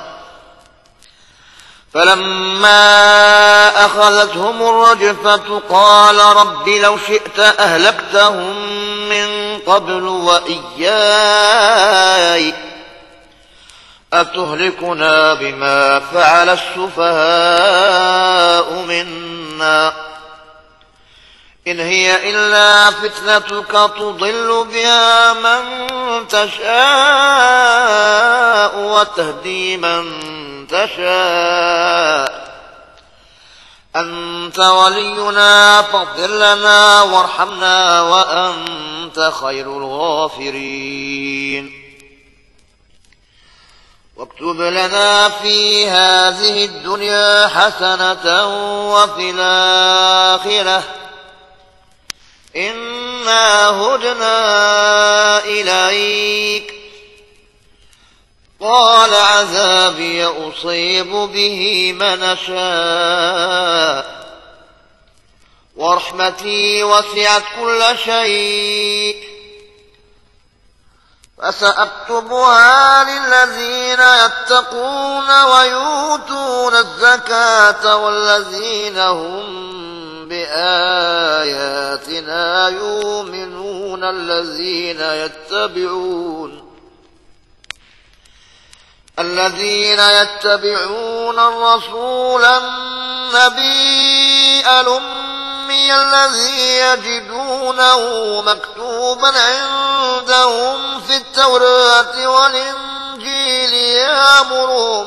فلما أخذتهم الرجفة قال رب لو شئت أهلكتهم من قبل وإياي أتهلكنا بما فعل السفهاء منا إن هي إلا فتنتك تضل بها من تشاء وتهدي من تشاء أنت ولينا فاغفر لنا وارحمنا وأنت خير الغافرين. واكتب لنا في هذه الدنيا حسنة وفي الآخرة إنا هدنا إليك. قال عذابي أصيب به من أشاء ورحمتي وسعت كل شيء فسأكتبها للذين يتقون ويؤتون الزكاة والذين هم بآياتنا يؤمنون الذين يتبعون الذين يتبعون الرسول النبي الأمي الذي يجدونه مكتوبا عندهم في التوراة والإنجيل يأمرهم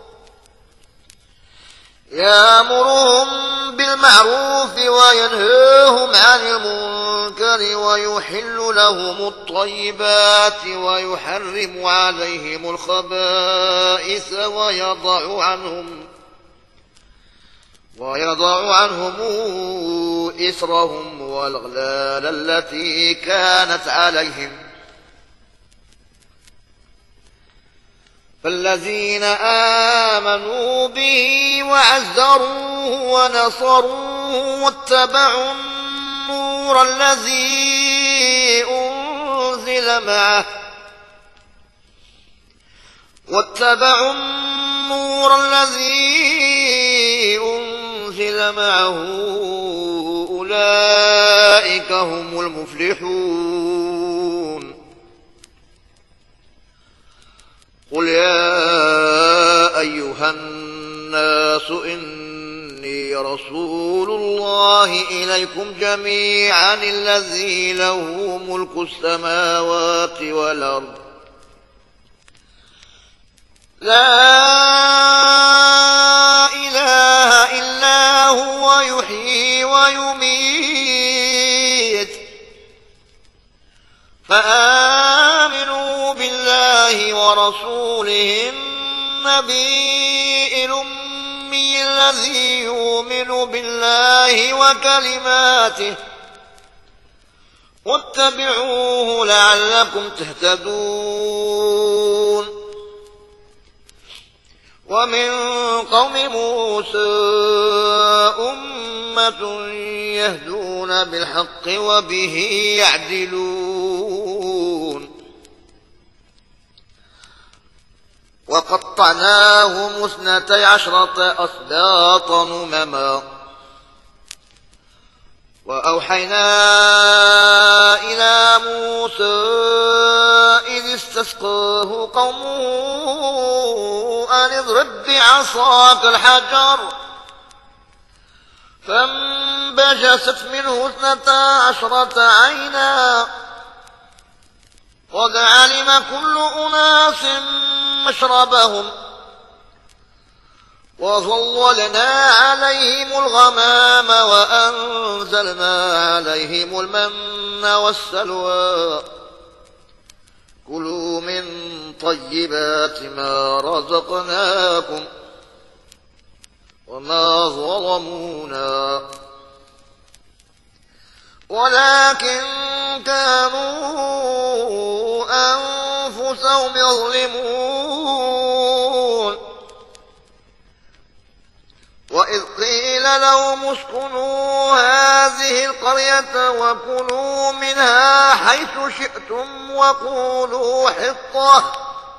يأمرهم بالمعروف وينهاهم عن المنكر ويحل لهم الطيبات ويحرم عليهم الخبائث ويضع عنهم ويضع عنهم إصرهم والأغلال التي كانت عليهم. فالذين آمنوا به وعزروه ونصروه واتبعوا النور الذي أنزل معه واتبعوا النور الذي أنزل معه أولئك هم المفلحون. قل يا أيها الناس إني رسول الله إليكم جميعا الذي له ملك السماوات والأرض لا إله إلا هو يحيي ويميت فآمنوا بالله ورسوله النبي الأمي الذي يؤمن بالله وكلماته واتبعوه لعلكم تهتدون. ومن قوم موسى أمة يهدون بالحق وبه يعدلون. وقطعناهم اثنتي عشرة أسباطا أمما وأوحينا إلى موسى إذ استسقاه قومه أن اضرب بعصاك الحجر فانبجست منه اثنتا عشرة عينا قد علم كل أناس مشربهم وظللنا عليهم الغمام وأنزلنا عليهم المن والسلوى كلوا من طيبات ما رزقناكم وما ظلمونا ولكن كانوا أنفسهم يظلمون. وإذ قيل لهم اسكنوا هذه القرية وكلوا منها حيث شئتم وقولوا حطة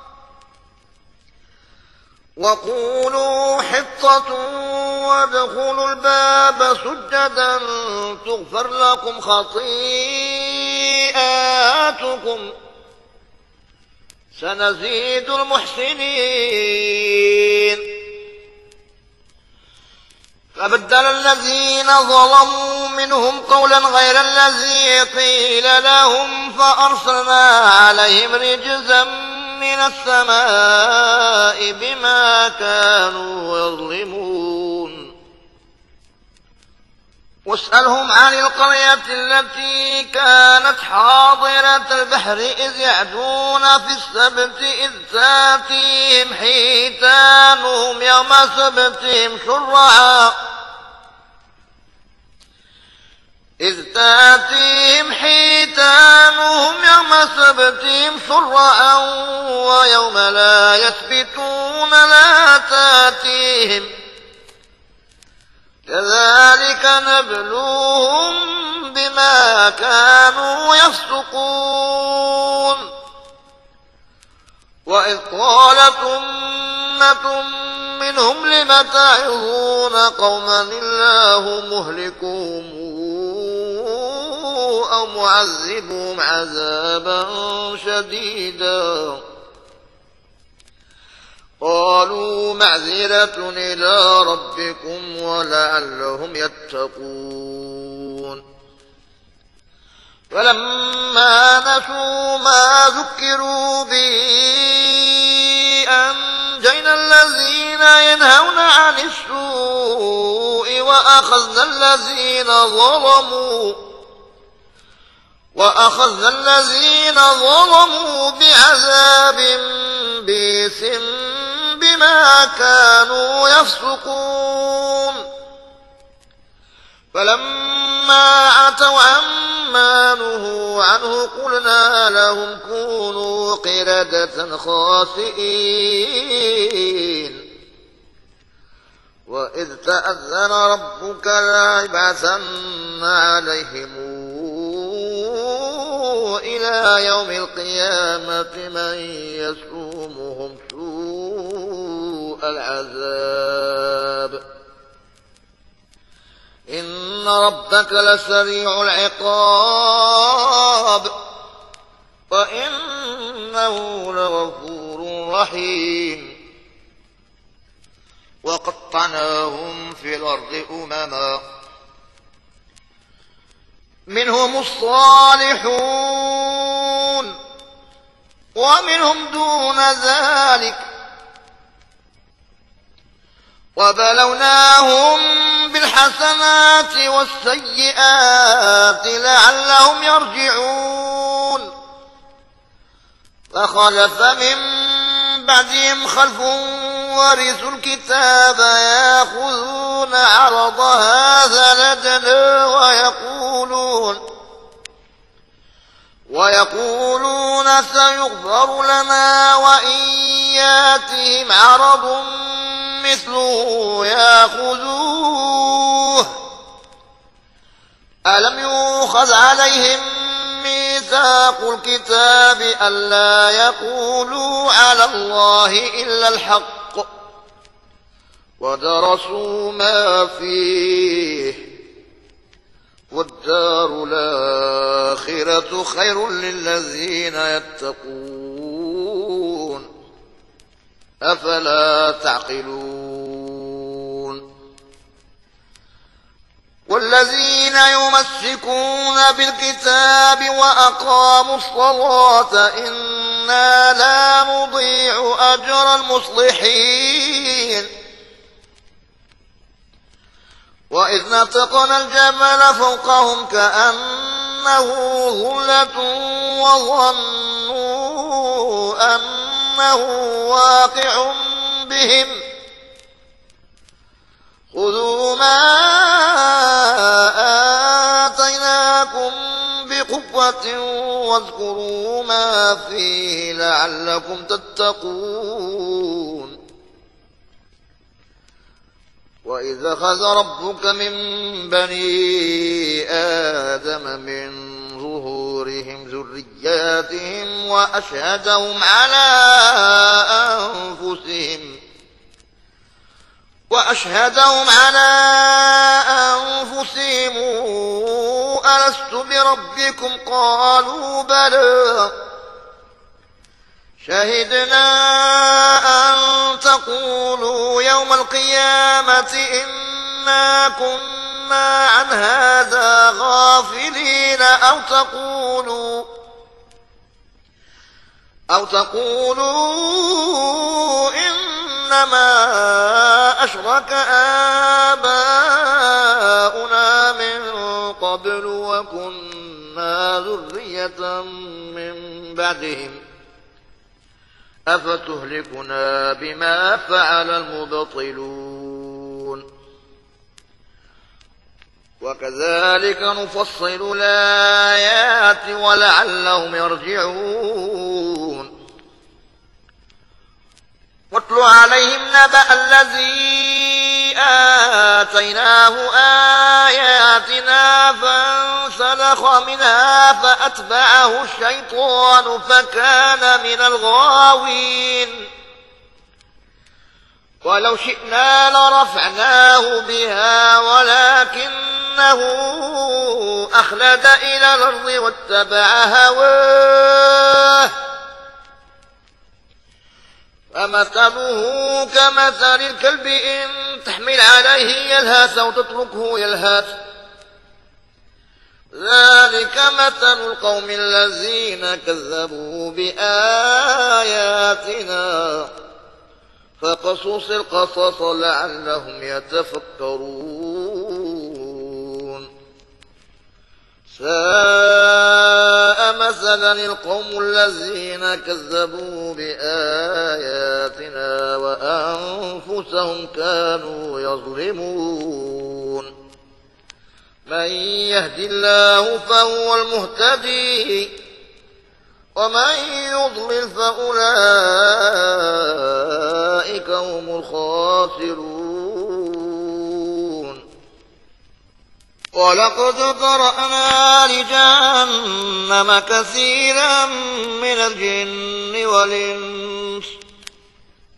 وقولوا حطة وادخلوا الباب سجدا تغفر لكم خطيئاتكم سنزيد المحسنين. فبدل الذين ظلموا منهم قولا غير الذي قيل لهم فأرسلنا عليهم رجزا من السماء بما كانوا يظلمون. واسألهم عن القرية التي كانت حاضرة البحر إذ يعدون في السبت إذ تأتيهم حيتانهم يوم سبتهم شرعا إذ تأتيهم حيتانهم يوم سبتهم شرعا ويوم لا يثبتون لا تأتيهم كذلك نبلوهم بما كانوا يفسقون. وإذ قالت أمة منهم لم تعظون قوما الله مهلكهم أو معذبهم عذابا شديدا قالوا معذرة إلى ربكم ولعلهم يتقون. فلما نسوا ما ذكروا به أنجينا الذين ينهون عن السوء وأخذنا الذين ظلموا وأخذنا الذين ظلموا بعذاب بئيس بما كانوا يفسقون. فلما عتوا عما نهوا عنه قلنا لهم كونوا قردة خاسئين. وإذ تأذن ربك ليبعثن عليهم إلى يوم القيامة من يسومهم سوء العذاب إن ربك لسريع العقاب وإنه لغفور رحيم وقطعناهم في الأرض أمما منهم الصالحون ومنهم دون ذلك وبلوناهم بالحسنات والسيئات لعلهم يرجعون فخلف من بعدهم خلف ورثوا الكتاب يأخذون عرض هذا الأدنى ويقولون ويقولون سيغفر لنا وإن ياتهم عرض مثله يأخذوه ألم يؤخذ عليهم ميثاق الكتاب ألا يقولوا على الله إلا الحق ودرسوا ما فيه والدار الآخرة خير للذين يتقون أفلا تعقلون والذين يمسكون بالكتاب وأقاموا الصلاة إنا لا نضيع أجر المصلحين وإذ نتقنا الجبل فوقهم كأنه ظلة وظنوا أنه واقع بهم خذوا ما آتيناكم بقوة واذكروا ما فيه لعلكم تتقون وإذ أخذ ربك من بني آدم من ظهورهم ذرياتهم وأشهدهم على أنفسهم وأشهدهم على أنفسهم ألست بربكم قالوا بلى شهدنا أن تقولوا يوم القيامة إنا كنا عن هذا غافلين أو تقولوا أو تقولوا إنما أشرك آباؤنا من قبل وكنا ذرية من بعدهم أفتهلكنا بما فعل المبطلون وكذلك نفصل الآيات ولعلهم يرجعون واتل عليهم نبأ الذي آتيناه آياتنا فانسلخ منها فأتبعه الشيطان فكان من الغاوين ولو شئنا لرفعناه بها ولكنه أخلد إلى الأرض واتبع هواه فمثله كمثل الكلب إن تحمل عليه يلهث أو تتركه يلهث ذلك مثل القوم الذين كذبوا بآياتنا فقصص القصص لعلهم يتفكرون ساء مثلا القوم الذين كذبوا بآياتنا وأنفسهم كانوا يظلمون من يهد الله فهو المهتدي ومن يضلل فأولئك هم الخاسرون ولقد ذرأنا لجهنم كثيرا من الجن والإنس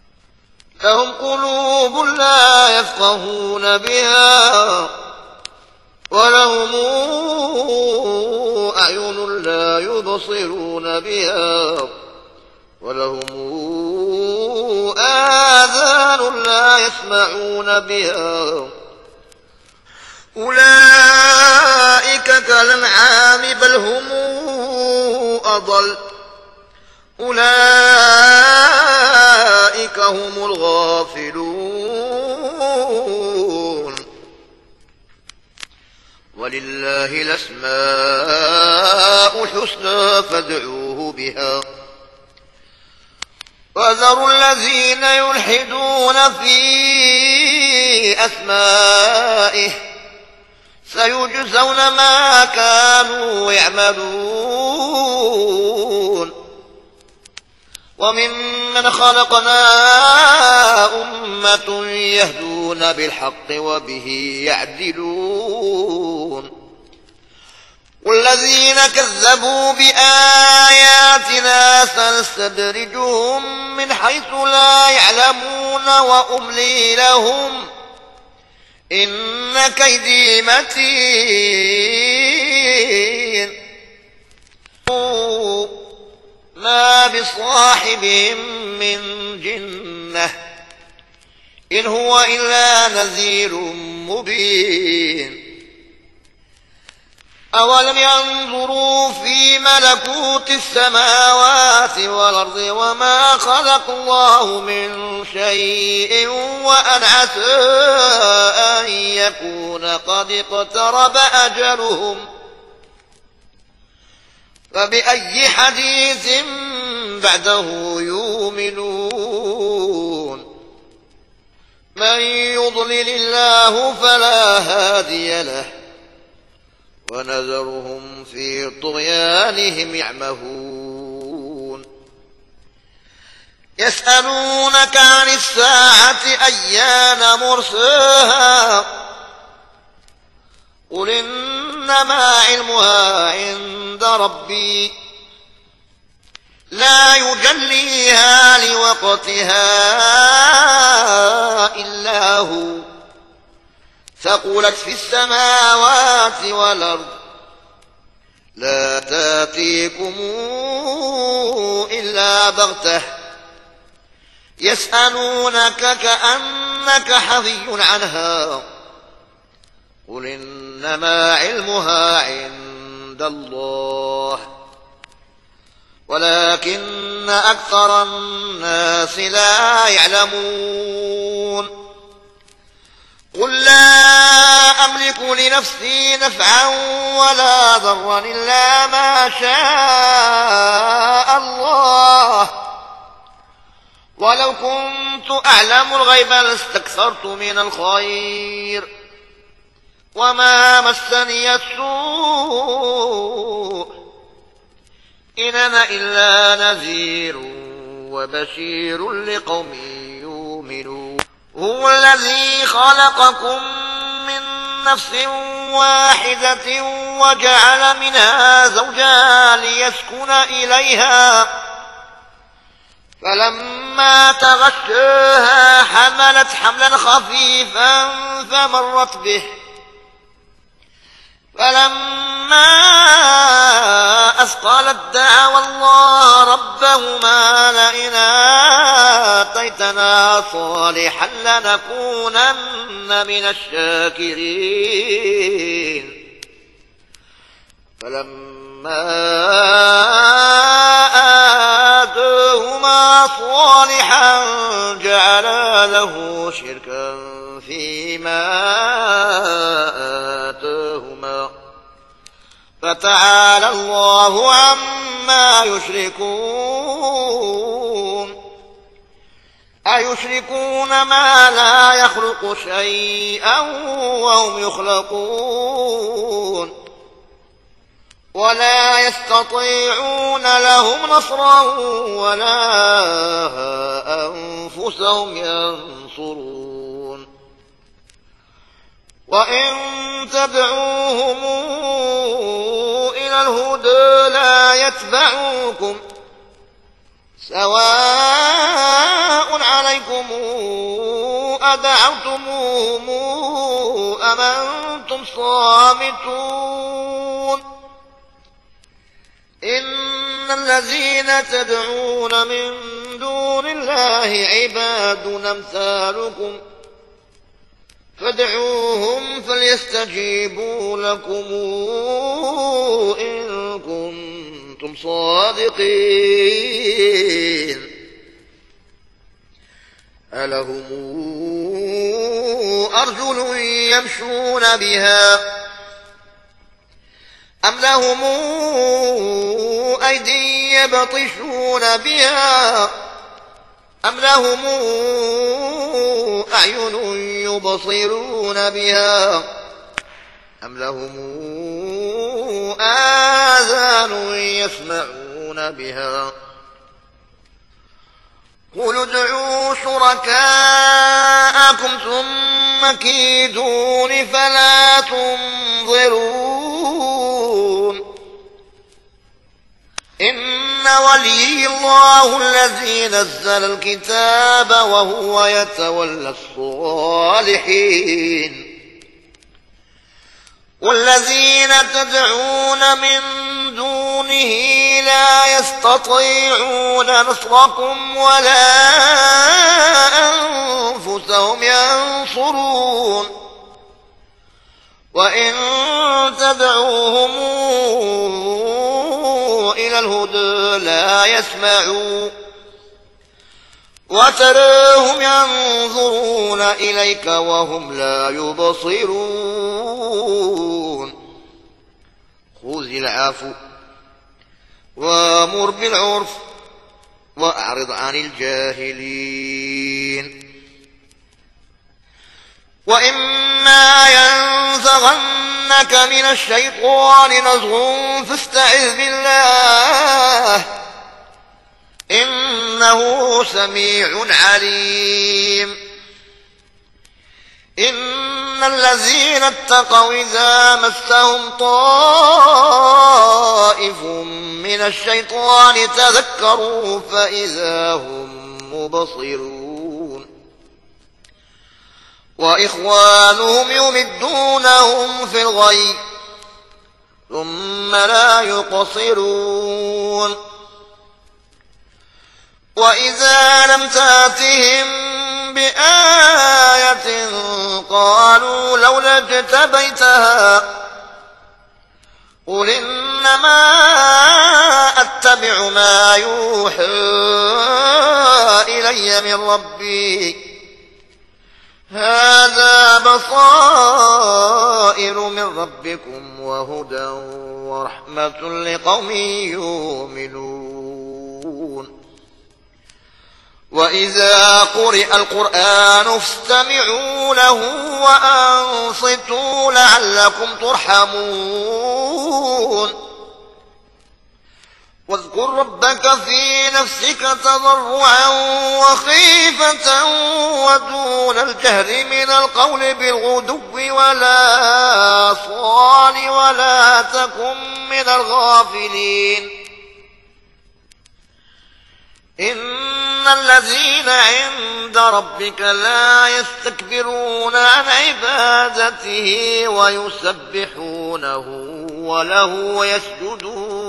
لهم قلوب لا يفقهون بها ولهم أعين لا يبصرون بها ولهم آذان لا يسمعون بها أولئك كالأنعام بل هم أضل أولئك هم الغافلون ولله الأسماء الحسنى فادعوه بها وذروا الذين يلحدون في أسمائه سيجزون ما كانوا يعملون وممن خلقنا أمة يهدون بالحق وبه يعدلون والذين كذبوا بآياتنا سنستدرجهم من حيث لا يعلمون وأملي لهم إن كيدي متين ما بصاحبهم من جنة إن هو إلا نذير مبين أولم ينظروا في ملكوت السماوات والأرض وما خلق الله من شيء وأن عسى أن يكون قد اقترب أجلهم فبأي حديث بعده يؤمنون من يضلل الله فلا هادي له ونذرهم في طغيانهم يعمهون يسألونك عن الساعة أيان مرساها قل إنما علمها عند ربي لا يجليها لوقتها إلا هو ثقلت في السماوات والأرض لا تاتيكم إلا بغتة يسألونك كأنك حفي عنها قل إنما علمها عند الله ولكن أكثر الناس لا يعلمون قل لا أملك لنفسي نفعا ولا ضرا إلا ما شاء الله ولو كنت أعلم الغيب لاستكثرت من الخير وما مسني السوء إن أنا إلا نذير وبشير لقوم يؤمنون هو الذي خلقكم من نفس واحدة وجعل منها زوجها ليسكن إليها فلما تغشاها حملت حملا خفيفا فمرت به فلما أثقلت دعوا الله ربهما لئن آتيتنا صالحا لنكونن من الشاكرين فلما آتاهما صالحا جعلا له شركا فيما آتاهما فتعالى الله عما يشركون أيشركون ما لا يخلق شيئا وهم يخلقون ولا يستطيعون لهم نصرا ولا أنفسهم ينصرون وإن تدعوهم إلى الهدى لا يتبعوكم سواء عليكم أدعوتموهم أم أنتم صامتون إن الذين تدعون من دون الله عباد أمثالكم فادعوهم فليستجيبوا لكم إن كنتم صادقين ألهم أرجل يمشون بها أم لهم أيدي يبطشون بها أم لهم أعين يبصرون بها أم لهم آذان يسمعون بها قل ادعوا شركاءكم ثم كيدون فلا تنظرون إن ولي الله الذي نزل الكتاب وهو يتولى الصالحين والذين تدعون من دونه لا يستطيعون نصركم ولا أنفسهم ينصرون وإن تدعوهم إلى الهدى لا يسمعون وتراهم ينظرون إليك وهم لا يبصرون خذ العفو وامر بالعرف وأعرض عن الجاهلين وإما ينزغنك من الشيطان نزغ فاستعذ بالله إنه سميع عليم إن الذين اتقوا إذا مسهم طائف من الشيطان تذكروا فإذا هم مبصرون وإخوانهم يمدونهم في الغي ثم لا يقصرون وإذا لم تأتهم بآية قالوا لولا اجتبيتها قل إنما أتبع ما يوحى إلي من ربي هذا بصائر من ربكم وهدى ورحمة لقوم يؤمنون وإذا قرئ القرآن فاستمعوا له وأنصتوا لعلكم ترحمون واذكر ربك في نفسك تضرعا وخيفة ودون الجهر من القول بالغدو ولا صال ولا تكن من الغافلين إن الذين عند ربك لا يستكبرون عن عبادته ويسبحونه وله يسجدون